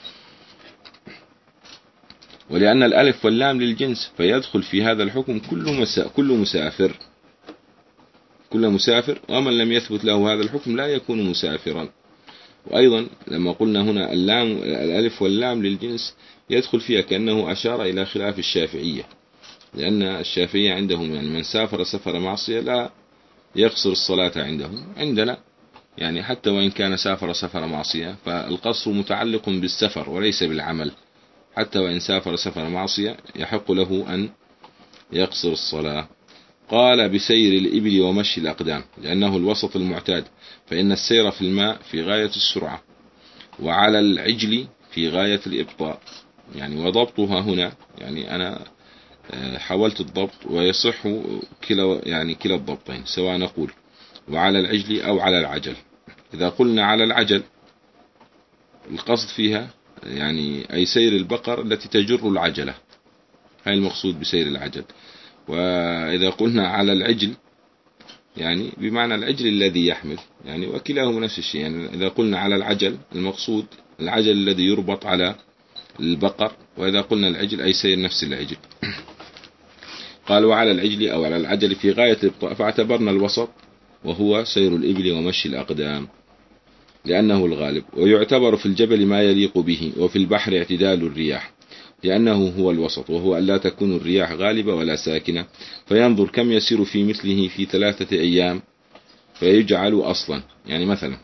ولأن الألف واللام للجنس فيدخل في هذا الحكم كل مسا كل مسافر كل مسافر، ومن لم يثبت له هذا الحكم لا يكون مسافرا. وأيضا لما قلنا هنا اللام الألف واللام للجنس يدخل فيها كأنه أشار إلى خلاف الشافعية، لأن الشافعية عندهم يعني من سافر سفر معصية لا يقصر الصلاة عندهم. عندنا يعني حتى وإن كان سافر سفر معصية فالقصر متعلق بالسفر وليس بالعمل، حتى وإن سافر سفر معصية يحق له أن يقصر الصلاة. قال بسير الإبل ومشي الأقدام لأنه الوسط المعتاد، فإن السير في الماء في غاية السرعة، وعلى العجل في غاية الإبطاء. يعني وضبطها هنا يعني أنا حاولت الضبط ويصح كلا يعني كلا الضبطين، سواء نقول وعلى العجل أو على العجل. إذا قلنا على العجل القصد فيها يعني أي سير البقر التي تجر العجلة، هاي المقصود بسير العجل. وإذا قلنا على العجل يعني بمعنى العجل الذي يحمل، يعني وكلاهما نفس الشيء. يعني إذا قلنا على العجل المقصود العجل الذي يربط على البقر، وإذا قلنا العجل أي سير نفس العجل. قال وعلى العجل أو على العجل في غاية الإبطاء، فاعتبرنا الوسط وهو سير الإبل ومشي الأقدام لأنه الغالب. ويعتبر في الجبل ما يليق به، وفي البحر اعتدال الرياح لأنه هو الوسط، وهو أن لا تكون الرياح غالبة ولا ساكنة، فينظر كم يسير في مثله في ثلاثة أيام فيجعل أصلا. يعني مثلا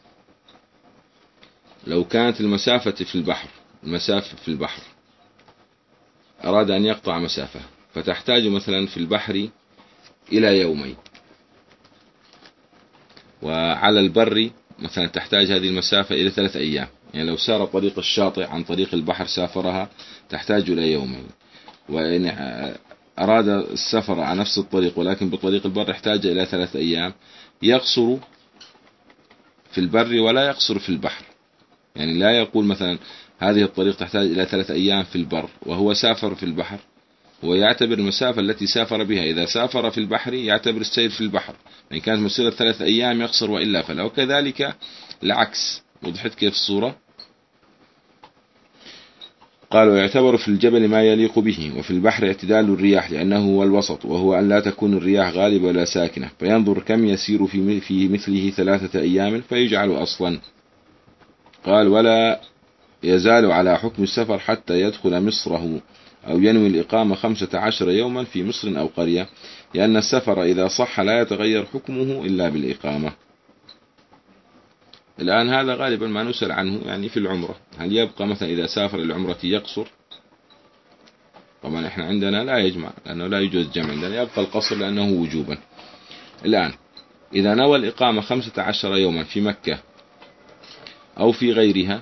لو كانت المسافة في البحر المسافة في البحر أراد أن يقطع مسافة فتحتاج مثلا في البحر إلى يومين، وعلى البر مثلا تحتاج هذه المسافة إلى ثلاث أيام. يعني لو سار طريق الشاطئ عن طريق البحر سافرها تحتاج إلى يومين، وإن أراد السفر على نفس الطريق ولكن بطريق البر يحتاج إلى ثلاث أيام. يقصر في البر ولا يقصر في البحر، يعني لا يقول مثلا هذه الطريق تحتاج إلى ثلاث أيام في البر وهو سافر في البحر، ويعتبر المسافة التي سافر بها. إذا سافر في البحر يعتبر السير في البحر، إن كانت مسيرة ثلاث أيام يقصر وإلا فلا، وكذلك العكس. وضحت كيف الصورة؟ قال ويعتبر في الجبل ما يليق به، وفي البحر اعتدال الرياح لأنه هو الوسط، وهو أن لا تكون الرياح غالبة ولا ساكنة، فينظر كم يسير في مثله ثلاثة أيام فيجعل أصلا. قال ولا يزال على حكم السفر حتى يدخل مصره أو ينوي الإقامة خمسة عشر يوما في مصر أو قرية، لأن السفر إذا صح لا يتغير حكمه إلا بالإقامة. الآن هذا غالبا ما نسأل عنه يعني في العمرة، هل يبقى مثلا إذا سافر العمرة يقصر؟ طبعا إحنا عندنا لا يجمع لأنه لا يجوز جمع، عندنا يبقى القصر لأنه وجوبا. الآن إذا نوى الإقامة خمسة عشر يوما في مكة أو في غيرها،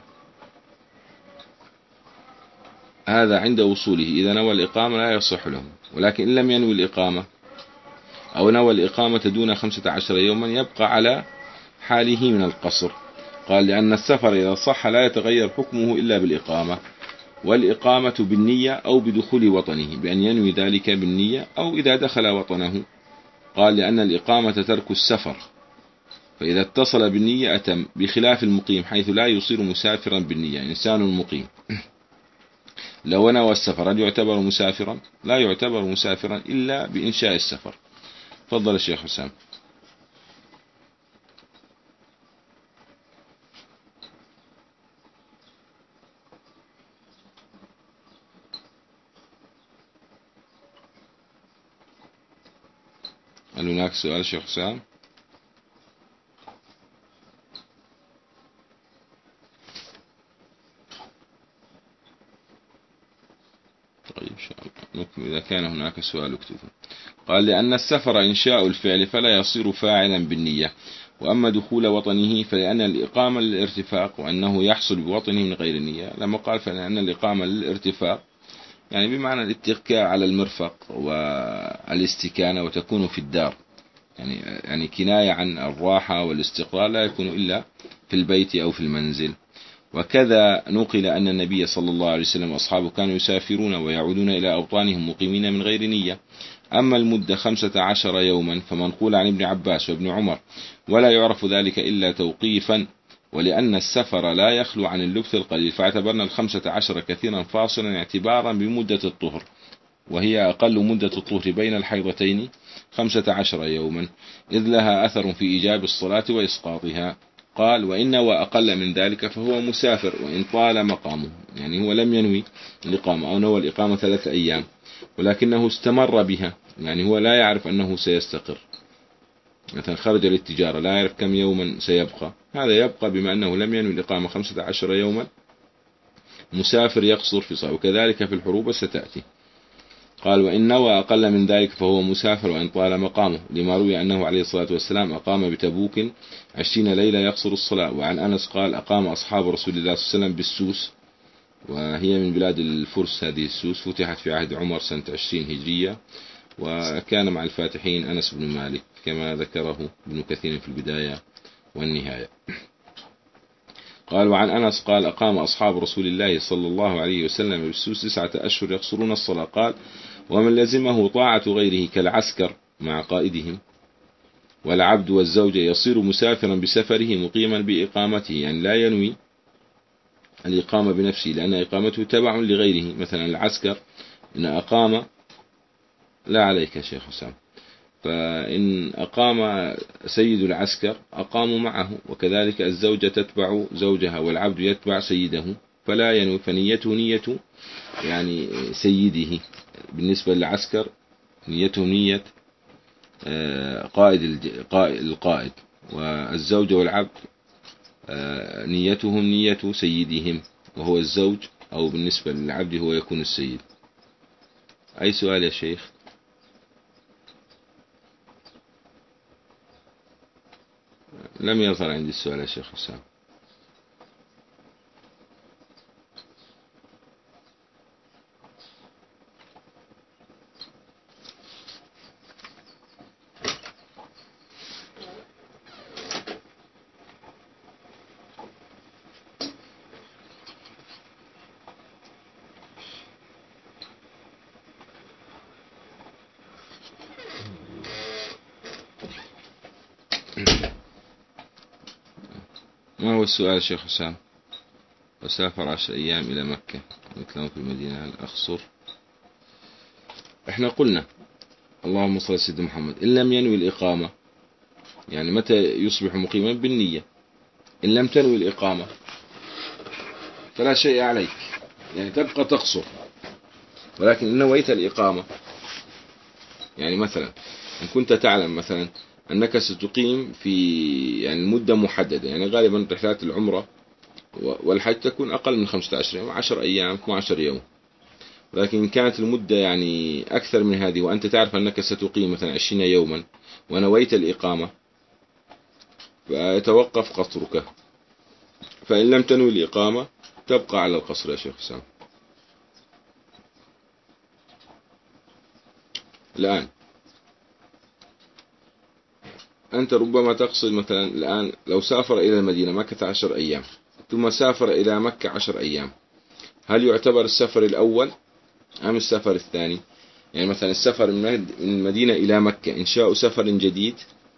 هذا عند وصوله إذا نوى الإقامة لا يصح له. ولكن إن لم ينوي الإقامة أو نوى الإقامة دون خمسة عشر يوما يبقى على حاله من القصر. قال لأن السفر إذا صح لا يتغير حكمه إلا بالإقامة، والإقامة بالنية أو بدخول وطنه بأن ينوي ذلك بالنية أو إذا دخل وطنه. قال لأن الإقامة ترك السفر، فإذا اتصل بالنية أتم، بخلاف المقيم حيث لا يصير مسافرا بالنية. إنسان مقيم لو نوى السفر هل يعتبر مسافرا؟ لا يعتبر مسافرا إلا بإنشاء السفر. تفضل الشيخ حسام. هل هناك سؤال شيخ حسام؟ طيب إن شاء الله نكمل، إذا كان هناك سؤال اكتبه. قال لأن السفر إنشاء الفعل فلا يصير فاعلا بالنية، وأما دخول وطنه فلأن الإقامة للارتفاق وأنه يحصل بوطنه من غير النية. لما قال فلأن الإقامة للارتفاق يعني بمعنى الاتكاء على المرفق والاستكانة وتكون في الدار، يعني يعني كناية عن الراحة والاستقرار، لا يكون إلا في البيت أو في المنزل. وكذا نقل أن النبي صلى الله عليه وسلم وأصحابه كانوا يسافرون ويعودون إلى أوطانهم مقيمين من غير نية. أما المدة خمسة عشر يوما فمنقول عن ابن عباس وابن عمر، ولا يعرف ذلك إلا توقيفا، ولأن السفر لا يخلو عن اللبث القليل، فاعتبرنا الخمسة عشر كثيرا فاصلا اعتبارا بمدة الطهر، وهي أقل مدة الطهر بين الحيضتين خمسة عشر يوما، إذ لها أثر في إيجاب الصلاة وإسقاطها. قال وإن نوى أقل من ذلك فهو مسافر وإن طال مقامه، يعني هو لم ينوي الإقامة أو نوى الإقامة ثلاثة أيام ولكنه استمر بها، يعني هو لا يعرف أنه سيستقر، مثلا خرج للتجارة لا يعرف كم يوما سيبقى، هذا يبقى بما أنه لم ينوي الإقامة خمسة عشر يوما، مسافر يقصر في صلاة. وكذلك في الحروب ستأتي. قال وإن نوى أقل من ذلك فهو مسافر وإن طال مقامه، لما روي أنه عليه الصلاة والسلام أقام بتبوك عشرين ليلة يقصر الصلاة. وعن أنس قال أقام أصحاب رسول الله صلى الله عليه وسلم بالسوس، وهي من بلاد الفرس هذه السوس، فتحت في عهد عمر سنة عشرين هجرية، وكان مع الفاتحين أنس بن مالك كما ذكره ابن كثير في البداية والنهاية. قال وعن أنس قال أقام أصحاب رسول الله صلى الله عليه وسلم بالسوس تسعة أشهر يقصرون الصلاة. قال ومن لزمه طاعة غيره كالعسكر مع قائدهم، والعبد والزوجة يصير مسافرا بسفره مقيما بإقامته، يعني لا ينوي الإقامة بنفسه لأن إقامته تبع لغيره. مثلا العسكر إن أقام، لا عليك يا شيخ حسام، فإن أقام سيد العسكر أقاموا معه، وكذلك الزوجة تتبع زوجها والعبد يتبع سيده، فلا ينوي، فنيته نية يعني سيده. بالنسبة للعسكر نيته نية قائد القائد، والزوجة والعبد نيتهم نية سيدهم وهو الزوج، أو بالنسبة للعبد هو يكون السيد. أي سؤال يا شيخ؟ لم يظهر عندي السؤال يا شيخ حسام. ما هو السؤال شيخ حسام؟ وسافر عشر أيام إلى مكة مثلهم في المدينة هل أخصر؟ احنا قلنا اللهم صل على سيدنا محمد إن لم ينوي الإقامة، يعني متى يصبح مقيما؟ بالنية. إن لم تنوي الإقامة فلا شيء عليك، يعني تبقى تقصر. ولكن إن نويت الإقامة، يعني مثلا إن كنت تعلم مثلا أنك ستقيم في يعني مدة محددة، يعني غالبا رحلات العمرة والحج تكون أقل من خمسة عشر يوم، عشر أيام، اثنا عشر يوم، ولكن إن كانت المدة يعني أكثر من هذه وأنت تعرف أنك ستقيم مثلا عشرين يوما ونويت الإقامة فيتوقف قصرك، فإن لم تنوي الإقامة تبقى على القصر يا شيخ حسام. الآن أنت ربما تقصد مثلا الآن لو سافر إلى المدينة مكث عشر أيام ثم سافر إلى مكة عشر أيام، هل يعتبر السفر الأول أم السفر الثاني؟ يعني مثلا السفر من المدينة إلى مكة إنشاء سفر جديد،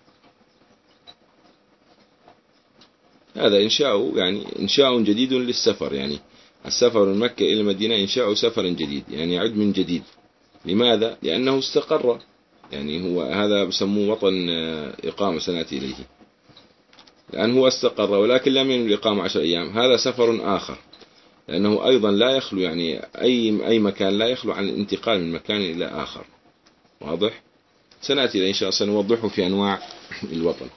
هذا إنشاء يعني إنشاء جديد للسفر، يعني السفر من مكة إلى المدينة إنشاء سفر جديد، يعني يعد من جديد. لماذا؟ لأنه استقر، يعني هو هذا بسموه وطن إقامة سنأتي إليه، لأن هو استقر ولكن لم ينوي الإقامة عشر أيام، هذا سفر آخر، لأنه أيضا لا يخلو يعني أي أي مكان لا يخلو عن الانتقال من مكان إلى آخر. واضح؟ سنأتي إليه إن شاء الله، سنوضحه في أنواع الوطن.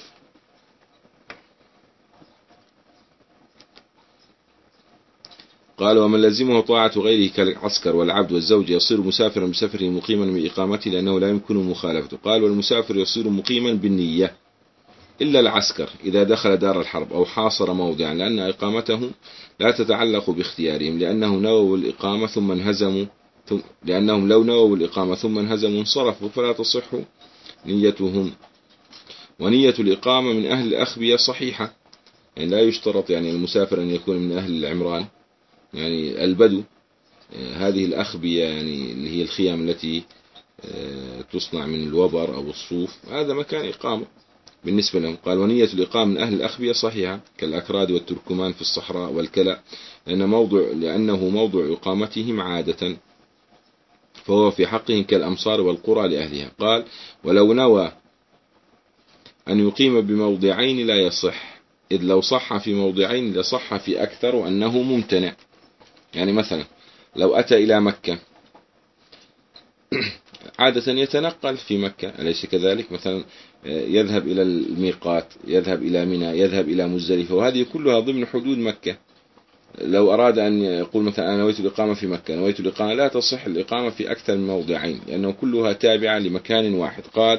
قال ومن لزمه طاعة غيره كالعسكر والعبد والزوج يصير مسافرا بسفره مقيما بإقامته لأنه لا يمكن مخالفته. قال والمسافر يصير مقيما بالنية إلا العسكر إذا دخل دار الحرب أو حاصر موضعا، لأن إقامته لا تتعلق باختيارهم، لأنه نووا الإقامة ثم انهزموا ثم لأنهم لو نووا الإقامة ثم انهزموا انصرفوا فلا تصح نيتهم. ونية الإقامة من أهل الأخبية صحيحة، يعني لا يشترط يعني المسافر أن يكون من أهل العمران، يعني البدو هذه الأخبية يعني اللي هي الخيام التي تصنع من الوبر أو الصوف، هذا مكان إقامة بالنسبة لهم. قال ونية الإقامة من أهل الأخبية صحيحة كالأكراد والتركمان في الصحراء والكلى، لأن موضع لأنه موضع إقامتهم عادة، فهو في حقهم كالأمصار والقرى لأهلها. قال ولو نوى أن يقيم بموضعين لا يصح، إذ لو صح في موضعين لصح في أكثر وأنه ممتنع. يعني مثلا لو أتى إلى مكة عادة يتنقل في مكة أليس كذلك؟ مثلا يذهب إلى الميقات، يذهب إلى منى، يذهب إلى مزدلفة، وهذه كلها ضمن حدود مكة. لو أراد أن يقول مثلا أنا نويت الإقامة في مكة، نويت الإقامة، لا تصح الإقامة في أكثر من موضعين لأنه كلها تابعة لمكان واحد. قال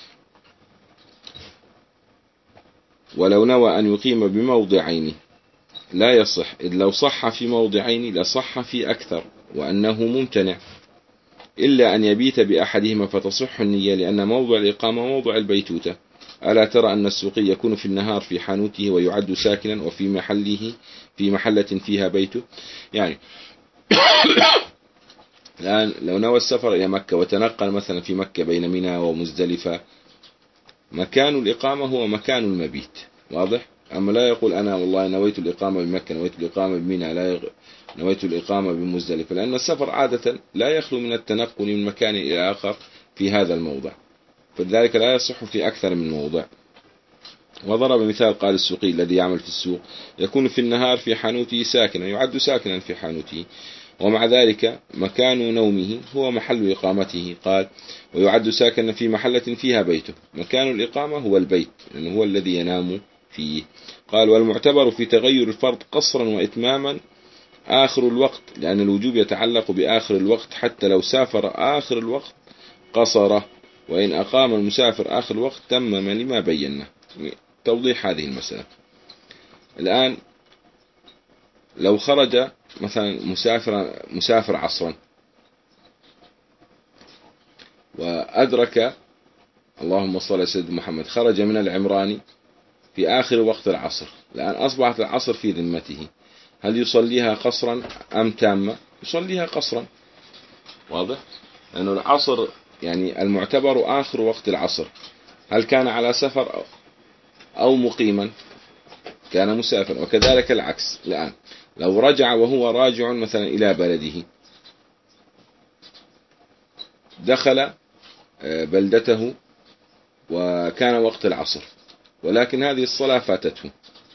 ولو نوى أن يقيم بموضعين لا يصح، إذ لو صح في موضعين لصح في أكثر وأنه ممتنع، إلا أن يبيت بأحدهما فتصح النية، لأن موضع الإقامة موضع البيتوتة. ألا ترى أن السوقي يكون في النهار في حانوته ويعد ساكنا وفي محله في محلة فيها بيته؟ يعني الآن لو نوى السفر إلى مكة وتنقل مثلا في مكة بين منى ومزدلفة، مكان الإقامة هو مكان المبيت، واضح؟ أما لا يقول أنا والله نويت الإقامة بمكة، نويت الإقامة بمنى، لا يغ... نويت الإقامة بمزدلفة، لأن السفر عادة لا يخلو من التنقل من مكان إلى آخر في هذا الموضع، فلذلك لا يصح في أكثر من موضع. وضرب مثال قال السوقي الذي يعمل في السوق يكون في النهار في حانوته ساكنا، يعد ساكنا في حانوته، ومع ذلك مكان نومه هو محل إقامته. قال ويعد ساكنا في محلة فيها بيته، مكان الإقامة هو البيت لأنه هو الذي ينام فيه. قال والمعتبر في تغير الفرض قصرا وإتماما آخر الوقت، لأن الوجوب يتعلق بآخر الوقت، حتى لو سافر آخر الوقت قصره، وإن أقام المسافر آخر الوقت تمم لما بينا. توضيح هذه المسألة. الآن لو خرج مثلا مسافر مسافر عصرا وأدرك اللهم صل على سيدنا محمد خرج من العمراني في آخر وقت العصر، الآن أصبحت العصر في ذمته، هل يصليها قصرا أم تامة؟ يصليها قصرا، واضح؟ لأنه العصر يعني المعتبر آخر وقت العصر، هل كان على سفر أو مقيما؟ كان مسافر. وكذلك العكس، الآن لو رجع وهو راجع مثلا إلى بلده، دخل بلدته وكان وقت العصر ولكن هذه الصلاة فاتته،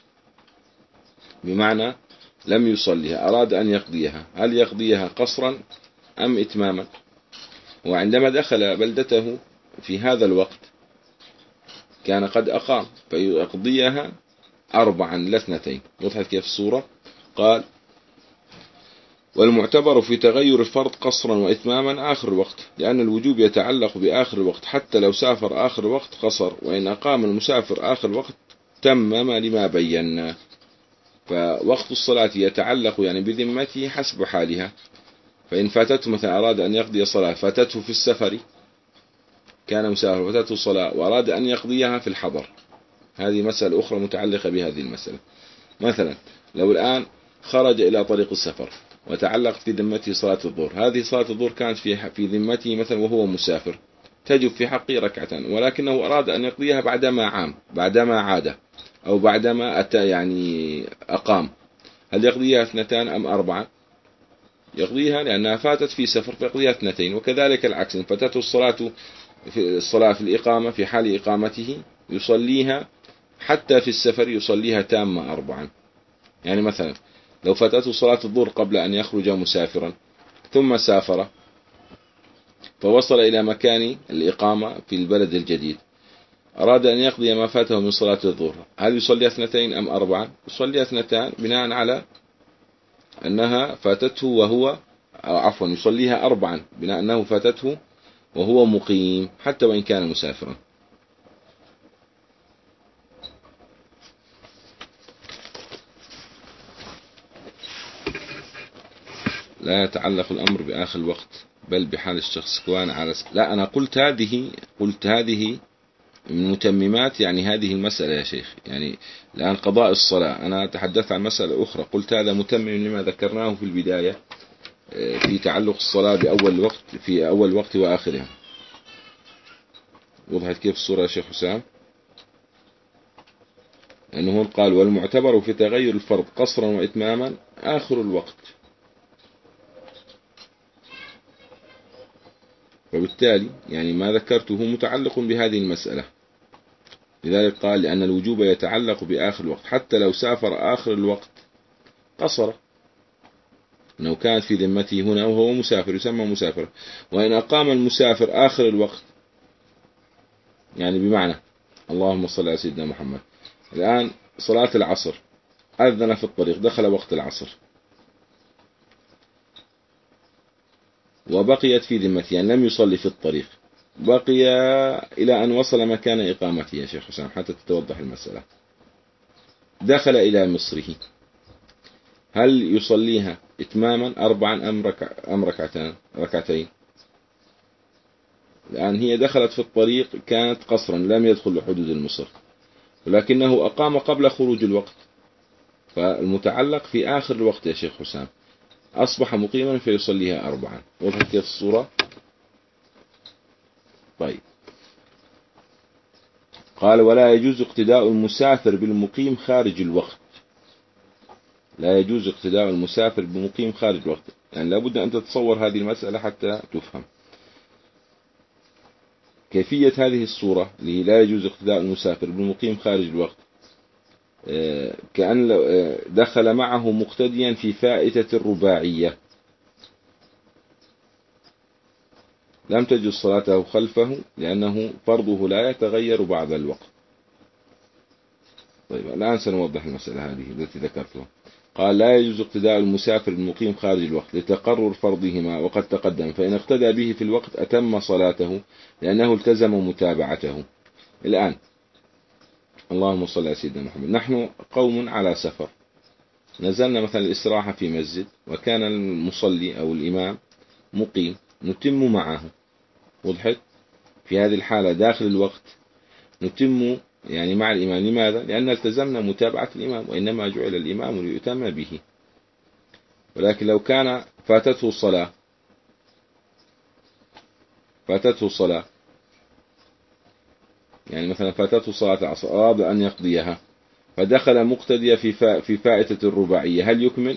بمعنى لم يصليها، أراد أن يقضيها، هل يقضيها قصرا أم إتماما؟ وعندما دخل بلدته في هذا الوقت كان قد أقام، فيقضيها أربعا لاثنتين. وضحت كيف الصورة؟ قال والمعتبر في تغير الفرض قصرا وإتماما آخر الوقت، لأن الوجوب يتعلق بآخر الوقت، حتى لو سافر آخر الوقت قصر، وإن أقام المسافر آخر الوقت تمم لما بينا. فوقت الصلاة يتعلق يعني بذمته حسب حالها، فإن فاتته مثلا أراد أن يقضي صلاة فاتته في السفر كان مسافر وفاتته الصلاة وأراد أن يقضيها في الحضر، هذه مسألة أخرى متعلقة بهذه المسألة. مثلا لو الآن خرج إلى طريق السفر وتعلقت في ذمته صلاة الظهر، هذه صلاة الظهر كانت في في ذمته مثلا وهو مسافر، تجب في حقه ركعتان، ولكنه أراد أن يقضيها بعدما عام بعدما عاد أو بعدما أتى يعني أقام، هل يقضيها اثنتان أم أربعة؟ يقضيها لأنها فاتت في سفر فيقضيها اثنتين. وكذلك العكس، إن فاتته الصلاة في الصلاة في الإقامة في حال إقامته يصليها حتى في السفر يصليها تامة أربعا. يعني مثلا لو فاتته صلاة الظهر قبل أن يخرج مسافرا ثم سافر فوصل إلى مكان الإقامة في البلد الجديد، أراد أن يقضي ما فاته من صلاة الظهر، هل يصلي اثنتين أم أربعة؟ يصلي اثنتان بناء على أنها فاتته وهو عفوا يصليها أربعا بناء أنه فاتته وهو مقيم حتى وإن كان مسافرا. لا يتعلق الأمر بآخر الوقت بل بحال الشخص كوان على س... لا أنا قلت هذه قلت هذه من متممات يعني هذه المسألة يا شيخ. يعني الآن قضاء الصلاة أنا تحدثت عن مسألة أخرى، قلت هذا متمم لما ذكرناه في البداية في تعلق الصلاة بأول وقت في أول وقت وآخرها. وضحت كيف الصورة يا شيخ حسام؟ أنه قال والمعتبر في تغير الفرض قصرا وإتماما آخر الوقت، وبالتالي يعني ما ذكرته متعلق بهذه المسألة. لذلك قال لأن الوجوب يتعلق بآخر الوقت حتى لو سافر آخر الوقت قصر، أنه كانت في ذمته هنا وهو مسافر يسمى مسافر. وإن أقام المسافر آخر الوقت يعني بمعنى اللهم صل على سيدنا محمد، الآن صلاة العصر أذن في الطريق دخل وقت العصر وبقيت في ذمته يعني لم يصلي في الطريق، بقي إلى أن وصل مكان إقامته يا شيخ حسام حتى تتوضح المسألة، دخل إلى مصره، هل يصليها إتماما أربعا أم, ركع أم ركعتين ركعتين؟ الآن هي دخلت في الطريق كانت قصرا لم يدخل لحدود المصر، ولكنه أقام قبل خروج الوقت، فالمتعلق في آخر الوقت يا شيخ حسام أصبح مقيما فيصليها أربعا. وضحت كيف الصورة؟ طيب قال ولا يجوز اقتداء المسافر بالمقيم خارج الوقت. لا يجوز اقتداء المسافر بالمقيم خارج الوقت، يعني لابد أن تتصور هذه المسألة حتى تفهم كيفية هذه الصورة اللي لا يجوز اقتداء المسافر بالمقيم خارج الوقت. كأن دخل معه مقتديا في فائتة الرباعية لم تجوز صلاته خلفه لأنه فرضه لا يتغير بعد الوقت. طيب الآن سنوضح المسألة هذه التي ذكرتها. قال لا يجوز اقتداء المسافر المقيم خارج الوقت لتقرر فرضهما وقد تقدم، فإن اقتدى به في الوقت أتم صلاته لأنه التزم متابعته. الآن اللهم صل على سيدنا محمد، نحن قوم على سفر نزلنا مثلا الاستراحة في مسجد وكان المصلي أو الإمام مقيم نتم معه. وضحت؟ في هذه الحالة داخل الوقت نتم يعني مع الإمام. لماذا؟ لأن التزمنا متابعة الإمام، وإنما جعل الإمام ليؤتم به. ولكن لو كان فاتته الصلاة فاتته الصلاة يعني مثلا فاتته صلاة العصر أراد أن يقضيها فدخل مقتدية في في فائتة الرباعية، هل يكمل؟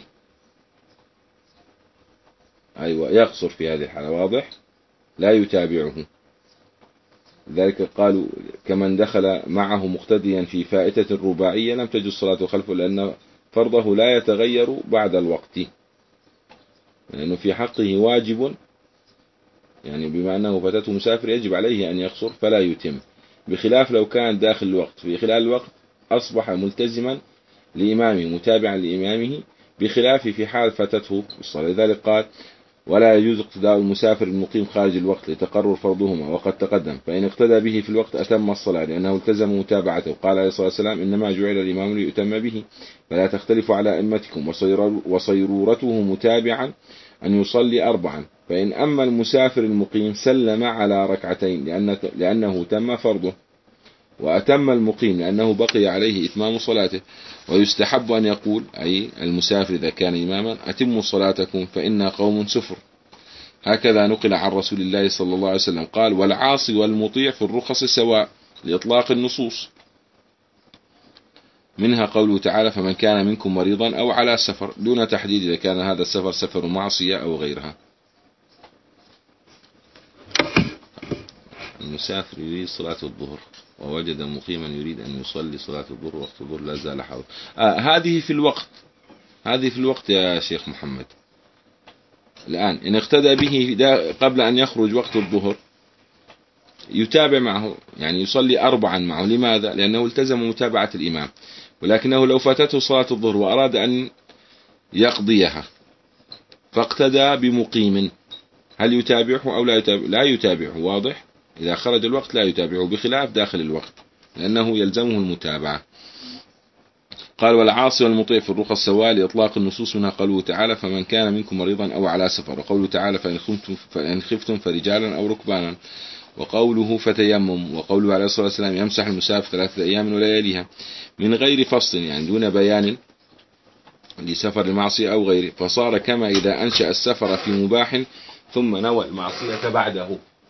أيوة يقصر في هذه الحالة. واضح؟ لا يتابعه. ذلك قالوا كمن دخل معه مقتديا في فائتة الرباعية لم تجوز صلاته خلفه لأن فرضه لا يتغير بعد الوقت، لأنه في حقه واجب، يعني بما أنه فاتته مسافر يجب عليه أن يقصر فلا يتم، بخلاف لو كان داخل الوقت في خلال الوقت أصبح ملتزما لإمامه متابعا لإمامه، بخلاف في حال فاتته الصلاة. لذلك قال ولا يجوز اقتداء المسافر المقيم خارج الوقت لتقرر فرضهما وقد تقدم، فإن اقتدى به في الوقت أتم الصلاة لأنه التزم متابعته. قال عليه الصلاة والسلام إنما جعل الإمام ليؤتم به فلا تختلفوا على أئمتكم، وصيرورته متابعا أن يصلي أربعا فإن أما المسافر المقيم سلم على ركعتين لأن لأنه تم فرضه، وأتم المقيم لأنه بقي عليه إتمام صلاته. ويستحب أن يقول أي المسافر إذا كان إماما: أتموا صلاتكم فإنا قوم سفر. هكذا نقل عن رسول الله صلى الله عليه وسلم قال: والعاصي والمطيع في الرخص سواء، لإطلاق النصوص، منها قوله تعالى: فمن كان منكم مريضا أو على سفر، دون تحديد إذا كان هذا السفر سفر معصية أو غيرها. المسافر يريد صلاة الظهر ووجد مقيما يريد أن يصلي صلاة الظهر، وقت الظهر لا زال حاضر. آه هذه في الوقت، هذه في الوقت يا شيخ محمد. الآن إن اقتدى به قبل أن يخرج وقت الظهر يتابع معه، يعني يصلي أربعا معه. لماذا؟ لأنه التزم متابعة الإمام. ولكنه لو فاتته صلاة الظهر وأراد أن يقضيها فاقتدى بمقيم، هل يتابعه أو لا يتابعه؟ لا يتابعه، واضح؟ إذا خرج الوقت لا يتابعه، بخلاف داخل الوقت لأنه يلزمه المتابعة. قال: والعاصي والمطيع في الرخص سواء، لإطلاق النصوص، منها قوله تعالى: فمن كان منكم مريضا أو على سفر، وقوله تعالى: فإن خفتم فرجالا أو ركبانا، وقوله فتيمم، وقوله عليه الصلاة والسلام: يمسح المسافر ثلاثة أيام ولياليها، من غير فصل، يعني دون بيان لسفر المعصية أو غيره، فصار كما إذا أنشأ السفر في مباح ثم نوى المعصية بعده.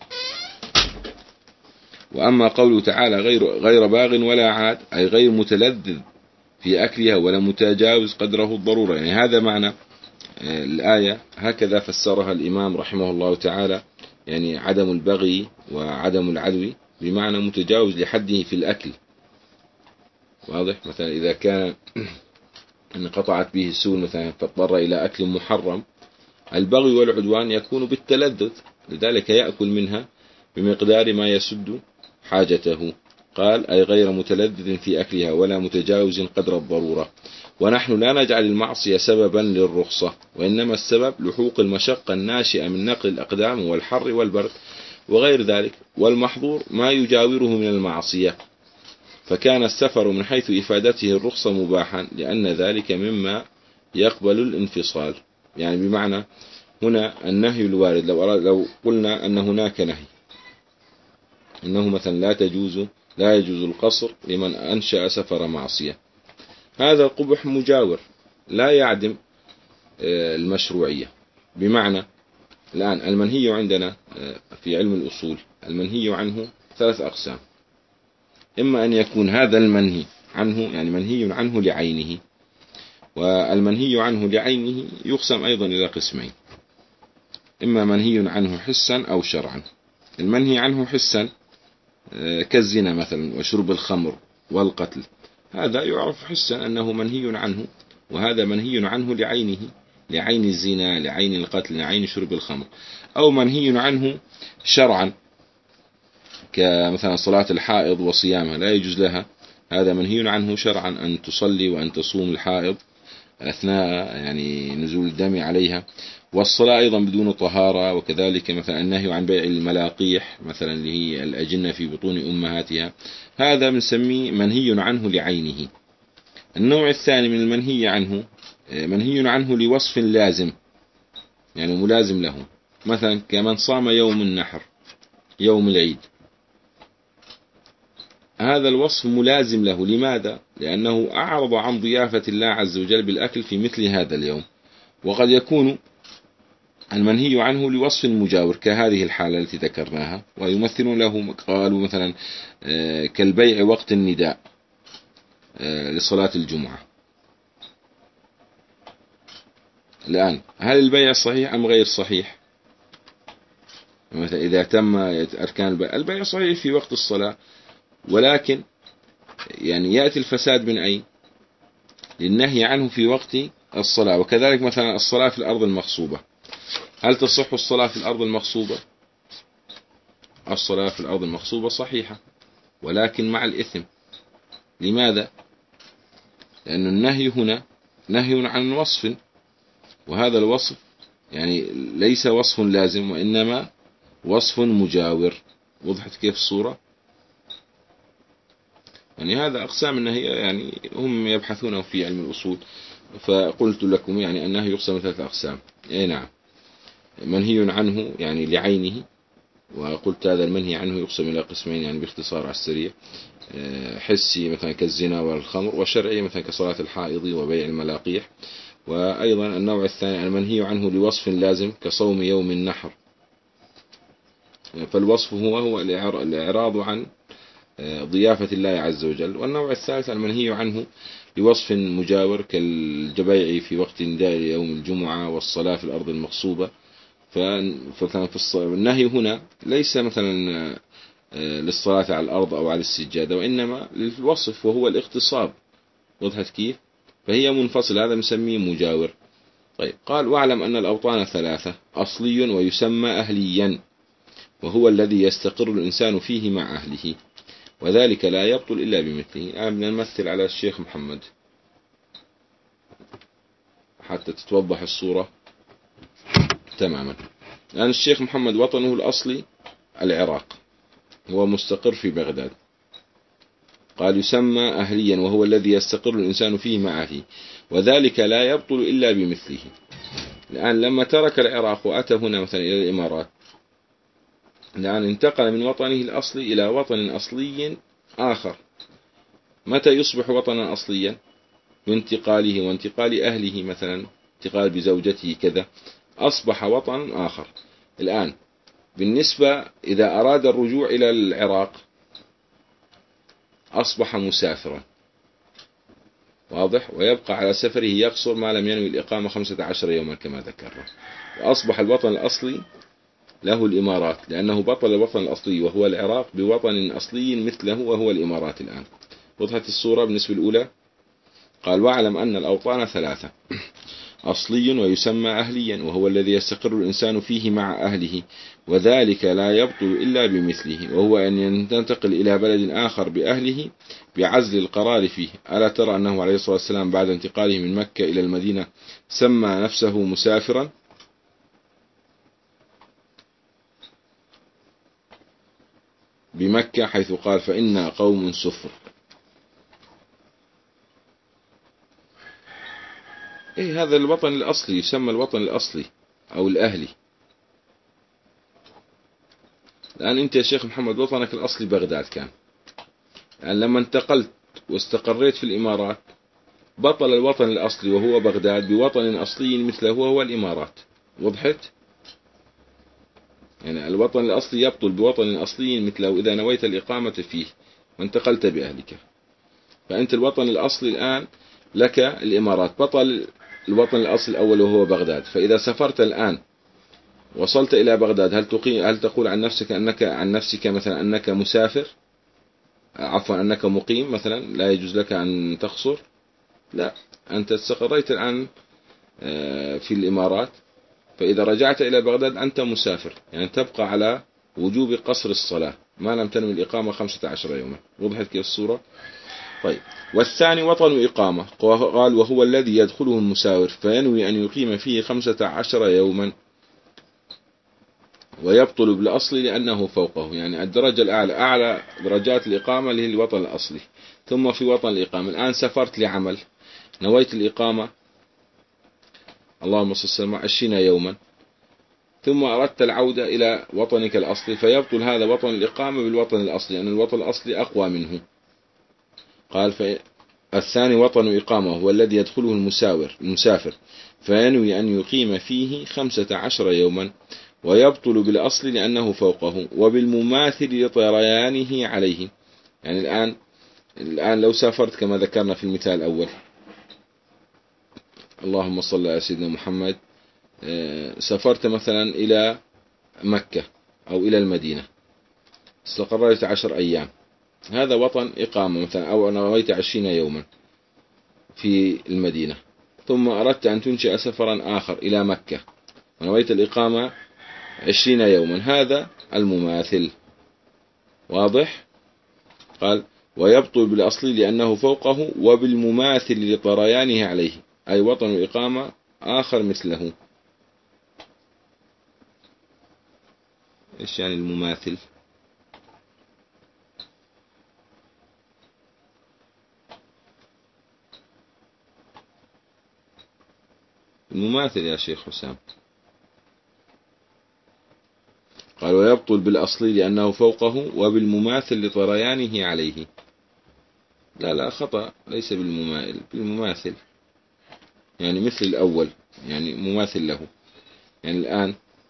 وأما قوله تعالى: غير غير باغ ولا عاد، أي غير متلذذ في أكلها ولا متجاوز قدره الضرورة. يعني هذا معنى الآية، هكذا فسرها الإمام رحمه الله تعالى، يعني عدم البغي وعدم العدو بمعنى متجاوز لحده في الأكل. واضح؟ مثلا إذا كان انقطعت به السبل مثلا فاضطر إلى أكل محرم، البغي والعدوان يكون بالتلذذ، لذلك يأكل منها بمقدار ما يسد حاجته. قال: أي غير متلذذ في أكلها ولا متجاوز قدر الضرورة. ونحن لا نجعل المعصية سببا للرخصة، وإنما السبب لحوق المشقة الناشئة من نقل الأقدام والحر والبرد وغير ذلك، والمحظور ما يجاوره من المعصية. فكان السفر من حيث إفادته الرخصة مباحا، لأن ذلك مما يقبل الانفصال. يعني بمعنى هنا النهي الوارد، لو, لو قلنا أن هناك نهي أنه مثلا لا تجوز لا يجوز القصر لمن أنشأ سفر معصية، هذا القبح مجاور لا يعدم المشروعية. بمعنى الآن المنهي عندنا في علم الأصول المنهي عنه ثلاث أقسام: إما أن يكون هذا المنهي عنه يعني منهي عنه لعينه، والمنهي عنه لعينه يقسم أيضا إلى قسمين: إما منهي عنه حسا أو شرعا. المنهي عنه حسا كالزنا مثلا وشرب الخمر والقتل، هذا يعرف حسا أنه منهي عنه، وهذا منهي عنه لعينه، لعين الزنا، لعين القتل، لعين شرب الخمر. أو منهي عنه شرعا كمثلا صلاة الحائض وصيامها لا يجوز لها، هذا منهي عنه شرعا أن تصلي وأن تصوم الحائض أثناء يعني نزول الدم عليها، والصلاة أيضا بدون طهارة. وكذلك مثلا النهي عن بيع الملاقيح مثلا اللي هي الأجنة في بطون أمهاتها، هذا بنسميه منهي عنه لعينه. النوع الثاني من المنهي عنه منهي عنه لوصف لازم، يعني ملازم له، مثلا كمن صام يوم النحر يوم العيد، هذا الوصف ملازم له. لماذا؟ لأنه أعرض عن ضيافة الله عز وجل بالأكل في مثل هذا اليوم. وقد يكون المنهي عنه لوصف مجاور كهذه الحالة التي ذكرناها، ويمثلون له قالوا مثلا كالبيع وقت النداء لصلاة الجمعة. الآن هل البيع صحيح أم غير صحيح؟ مثلا إذا تم أركان البيع، البيع صحيح في وقت الصلاة، ولكن يعني يأتي الفساد من أين؟ للنهي عنه في وقت الصلاة. وكذلك مثلا الصلاة في الأرض المغصوبة، هل تصح الصلاة في الأرض المغصوبة؟ الصلاة في الأرض المغصوبة صحيحة، ولكن مع الإثم. لماذا؟ لأن النهي هنا نهي عن وصف، وهذا الوصف يعني ليس وصف لازم وإنما وصف مجاور. وضحت كيف الصورة؟ يعني هذا أقسام النهي يعني هم يبحثونه في علم الأصول، فقلت لكم يعني النهي يقسم ثلاث أقسام. أي نعم. منهي عنه يعني لعينه، وقلت هذا المنهي عنه يقسم إلى قسمين يعني باختصار على السريع: حسي مثلا كالزنا والخمر، وشرعي مثلا كصلاة الحائض وبيع الملاقيح. وأيضا النوع الثاني المنهي عنه لوصف لازم كصوم يوم النحر، فالوصف هو هو الإعراض عن ضيافة الله عز وجل. والنوع الثالث المنهي عنه لوصف مجاور كالجبيع في وقت نداء يوم الجمعة والصلاة في الأرض المغصوبة. فالنهي هنا ليس مثلا للصلاة على الأرض أو على السجادة، وإنما للوصف وهو الاغتصاب. وضحت كيف؟ فهي منفصل، هذا مسميه مجاور. طيب، قال: واعلم أن الأوطان ثلاثة: أصلي ويسمى أهليا وهو الذي يستقر الإنسان فيه مع أهله، وذلك لا يبطل إلا بمثله. الآن نمثل على الشيخ محمد حتى تتوضح الصورة تماما. الآن الشيخ محمد وطنه الأصلي العراق، هو مستقر في بغداد. قال: يسمى أهليا وهو الذي يستقر الإنسان فيه مع أهله، وذلك لا يبطل إلا بمثله. الآن لما ترك العراق وأتى هنا مثلا إلى الإمارات، الآن انتقل من وطنه الأصلي إلى وطن أصلي آخر. متى يصبح وطنا أصليا؟ بانتقاله وانتقال أهله، مثلا انتقال بزوجته كذا، أصبح وطن آخر. الآن بالنسبة إذا أراد الرجوع إلى العراق أصبح مسافرا، واضح، ويبقى على سفره يقصر ما لم ينوي الإقامة خمسة عشر يوما كما ذكرنا. وأصبح الوطن الأصلي له الإمارات، لأنه بطل الوطن الأصلي وهو العراق بوطن أصلي مثله وهو الإمارات. الآن وضحت الصورة بالنسبة الأولى. قال: واعلم أن الأوطان ثلاثة: أصلي ويسمى أهليا وهو الذي يستقر الإنسان فيه مع أهله، وذلك لا يبطل إلا بمثله، وهو أن ينتقل إلى بلد آخر بأهله بعزل القرار فيه. ألا ترى أنه عليه الصلاة والسلام بعد انتقاله من مكة إلى المدينة سمى نفسه مسافرا؟ بمكة، حيث قال: فإنا قوم سفر. إيه، هذا الوطن الأصلي يسمى الوطن الأصلي أو الأهلي. الآن أنت يا شيخ محمد وطنك الأصلي بغداد كان، الآن لما انتقلت واستقريت في الإمارات بطل الوطن الأصلي وهو بغداد بوطن أصلي مثله وهو الإمارات. وضحت؟ يعني الوطن الأصلي يبطل بوطن أصلي مثله إذا نويت الإقامة فيه وانتقلت بأهلك. فأنت الوطن الأصلي الآن لك الإمارات، بطل الوطن الأصلي الأول وهو بغداد. فإذا سافرت الآن وصلت إلى بغداد، هل تقيم هل تقول عن نفسك أنك عن نفسك مثلا أنك مسافر، عفوا أنك مقيم مثلا لا يجوز لك أن تقصر؟ لا، أنت استقريت الآن في الإمارات، فإذا رجعت إلى بغداد أنت مسافر، يعني تبقى على وجوب قصر الصلاة ما لم تنوي الإقامة خمسة عشر يوما. وضحت كيف الصورة؟ طيب، والثاني وطن إقامة، قال: وهو الذي يدخله المسافر فينوي أن يقيم فيه خمسة عشر يوما، ويبطل بالأصل لأنه فوقه. يعني الدرجة الأعلى، أعلى درجات الإقامة اللي هي الوطن الأصلي، ثم في وطن الإقامة. الآن سافرت لعمل، نويت الإقامة اللهم صل وسلم عشرين يوما، ثم أردت العودة إلى وطنك الأصلي، فيبطل هذا وطن الإقامة بالوطن الأصلي، لأن يعني الوطن الأصلي أقوى منه. قال: الثاني وطن إقامة هو الذي يدخله المسافر المسافر فينوي أن يقيم فيه خمسة عشر يوما، ويبطل بالأصل لأنه فوقه وبالمماثل لطريانه عليه. يعني الآن الآن لو سافرت كما ذكرنا في المثال الأول، اللهم صل على سيدنا محمد، سافرت مثلا إلى مكة أو إلى المدينة، استقريت عشر أيام، هذا وطن إقامة مثلا، أو نويت عشرين يوما في المدينة، ثم أردت أن تنشئ سفرا آخر إلى مكة ونويت الإقامة عشرين يوما، هذا المماثل. واضح؟ قال: ويبطل بالأصل لأنه فوقه وبالمماثل لطريانه عليه، أي وطن إقامة آخر مثله. إيش يعني المماثل؟ المماثل يا شيخ حسام ويبطل بالأصل لأنه فوقه وبالمماثل لطريانه عليه. لا لا خطأ، ليس بالمماثل، بالمماثل يعني مثل الأول، يعني مماثل له. يعني الآن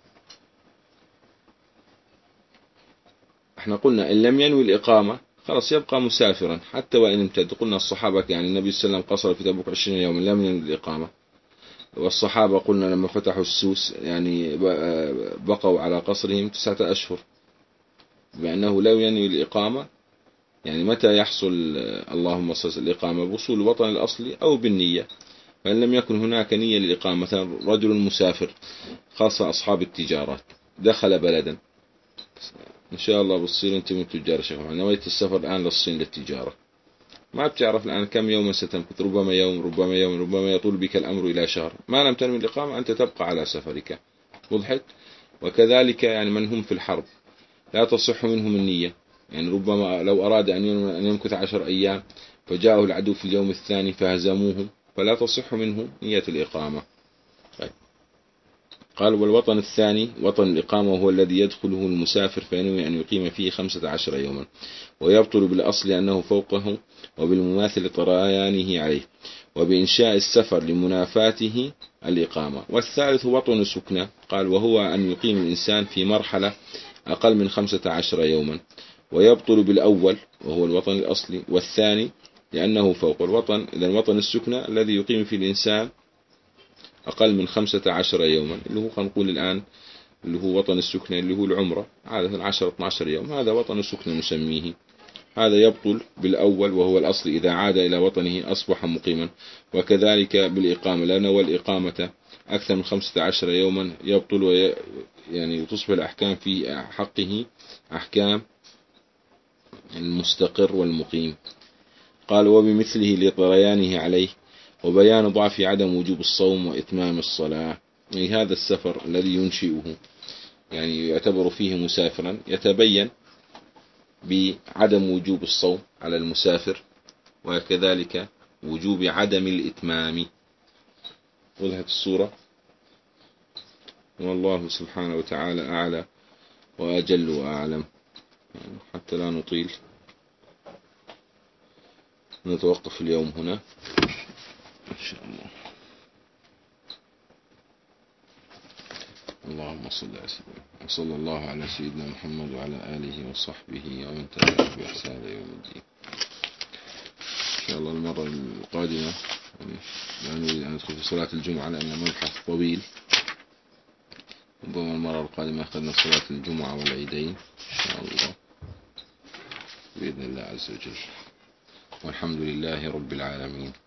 احنا قلنا إن لم ينوي الإقامة خلاص يبقى مسافرا حتى وإن امتد. قلنا الصحابة يعني النبي صلى الله عليه وسلم قصر في تبوك عشرين يوما لم ينوي الإقامة، والصحابة قلنا لما فتحوا السوس يعني بقوا على قصرهم تسعة أشهر، بأنه لا ينوي الإقامة. يعني متى يحصل اللهم صل الإقامة؟ بوصول الوطن الأصلي أو بالنية. فإن لم يكن هناك نية للإقامة، مثلا رجل مسافر خاصة أصحاب التجارات دخل بلدا، إن شاء الله بتصير أنت من تجار شيخ، نويت السفر الآن للصين للتجارة، ما بتعرف الآن كم يوما ستمكث، ربما يوم ربما يوم ربما يطول بك الأمر إلى شهر، ما لم تنوي الإقامة أنت تبقى على سفرك. وضحت؟ وكذلك يعني من هم في الحرب لا تصح منهم النية، يعني ربما لو أراد أن يمكث عشر أيام فجاءه العدو في اليوم الثاني فهزموه، فلا تصح منه نية الإقامة. طيب. قال والوطن الثاني وطن الإقامة هو الذي يدخله المسافر فينوي أن يقيم فيه خمسة عشر يوما، ويبطل بالأصل أنه فوقه وبالمماثل طريانه عليه، وبإنشاء السفر لمنافاته الإقامة. والثالث وطن سكنة، قال وهو أن يقيم الإنسان في مرحلة أقل من خمسة عشر يوما، ويبطل بالأول وهو الوطن الأصلي، والثاني لأنه فوق الوطن. إذا وطن السكنة الذي يقيم فيه الإنسان أقل من خمسة عشر يوما، اللي هو خلينا نقول الآن اللي هو وطن السكنة اللي هو العمرة عادة عشرة اثنا عشر يوم، هذا وطن السكنة نسميه. هذا يبطل بالأول وهو الأصل، إذا عاد إلى وطنه أصبح مقيما. وكذلك بالإقامة، لأنه والإقامة أكثر من خمسة عشر يوما يبطل وي يعني تصبح الأحكام في حقه أحكام المستقر والمقيم. قال وبمثله لطريانه عليه، وبيان ضعف عدم وجوب الصوم وإتمام الصلاة. يعني هذا السفر الذي ينشئه يعني يعتبر فيه مسافرا يتبين بعدم وجوب الصوم على المسافر، وكذلك وجوب عدم الإتمام. وضحت الصورة؟ والله سبحانه وتعالى أعلى وأجل وأعلم. يعني حتى لا نطيل نتوقف اليوم هنا إن شاء الله. اللهم صل على سيدنا وصلى الله على سيدنا محمد وعلى آله وصحبه ومن تبعه بإحسان إلى يوم الدين. إن شاء الله المرة القادمة يعني لا نريد أن ندخل في صلاة الجمعة لأن مبحث طويل، ربما المرة القادمة أخذنا صلاة الجمعة والعيدين إن شاء الله بإذن الله عز وجل. والحمد لله رب العالمين.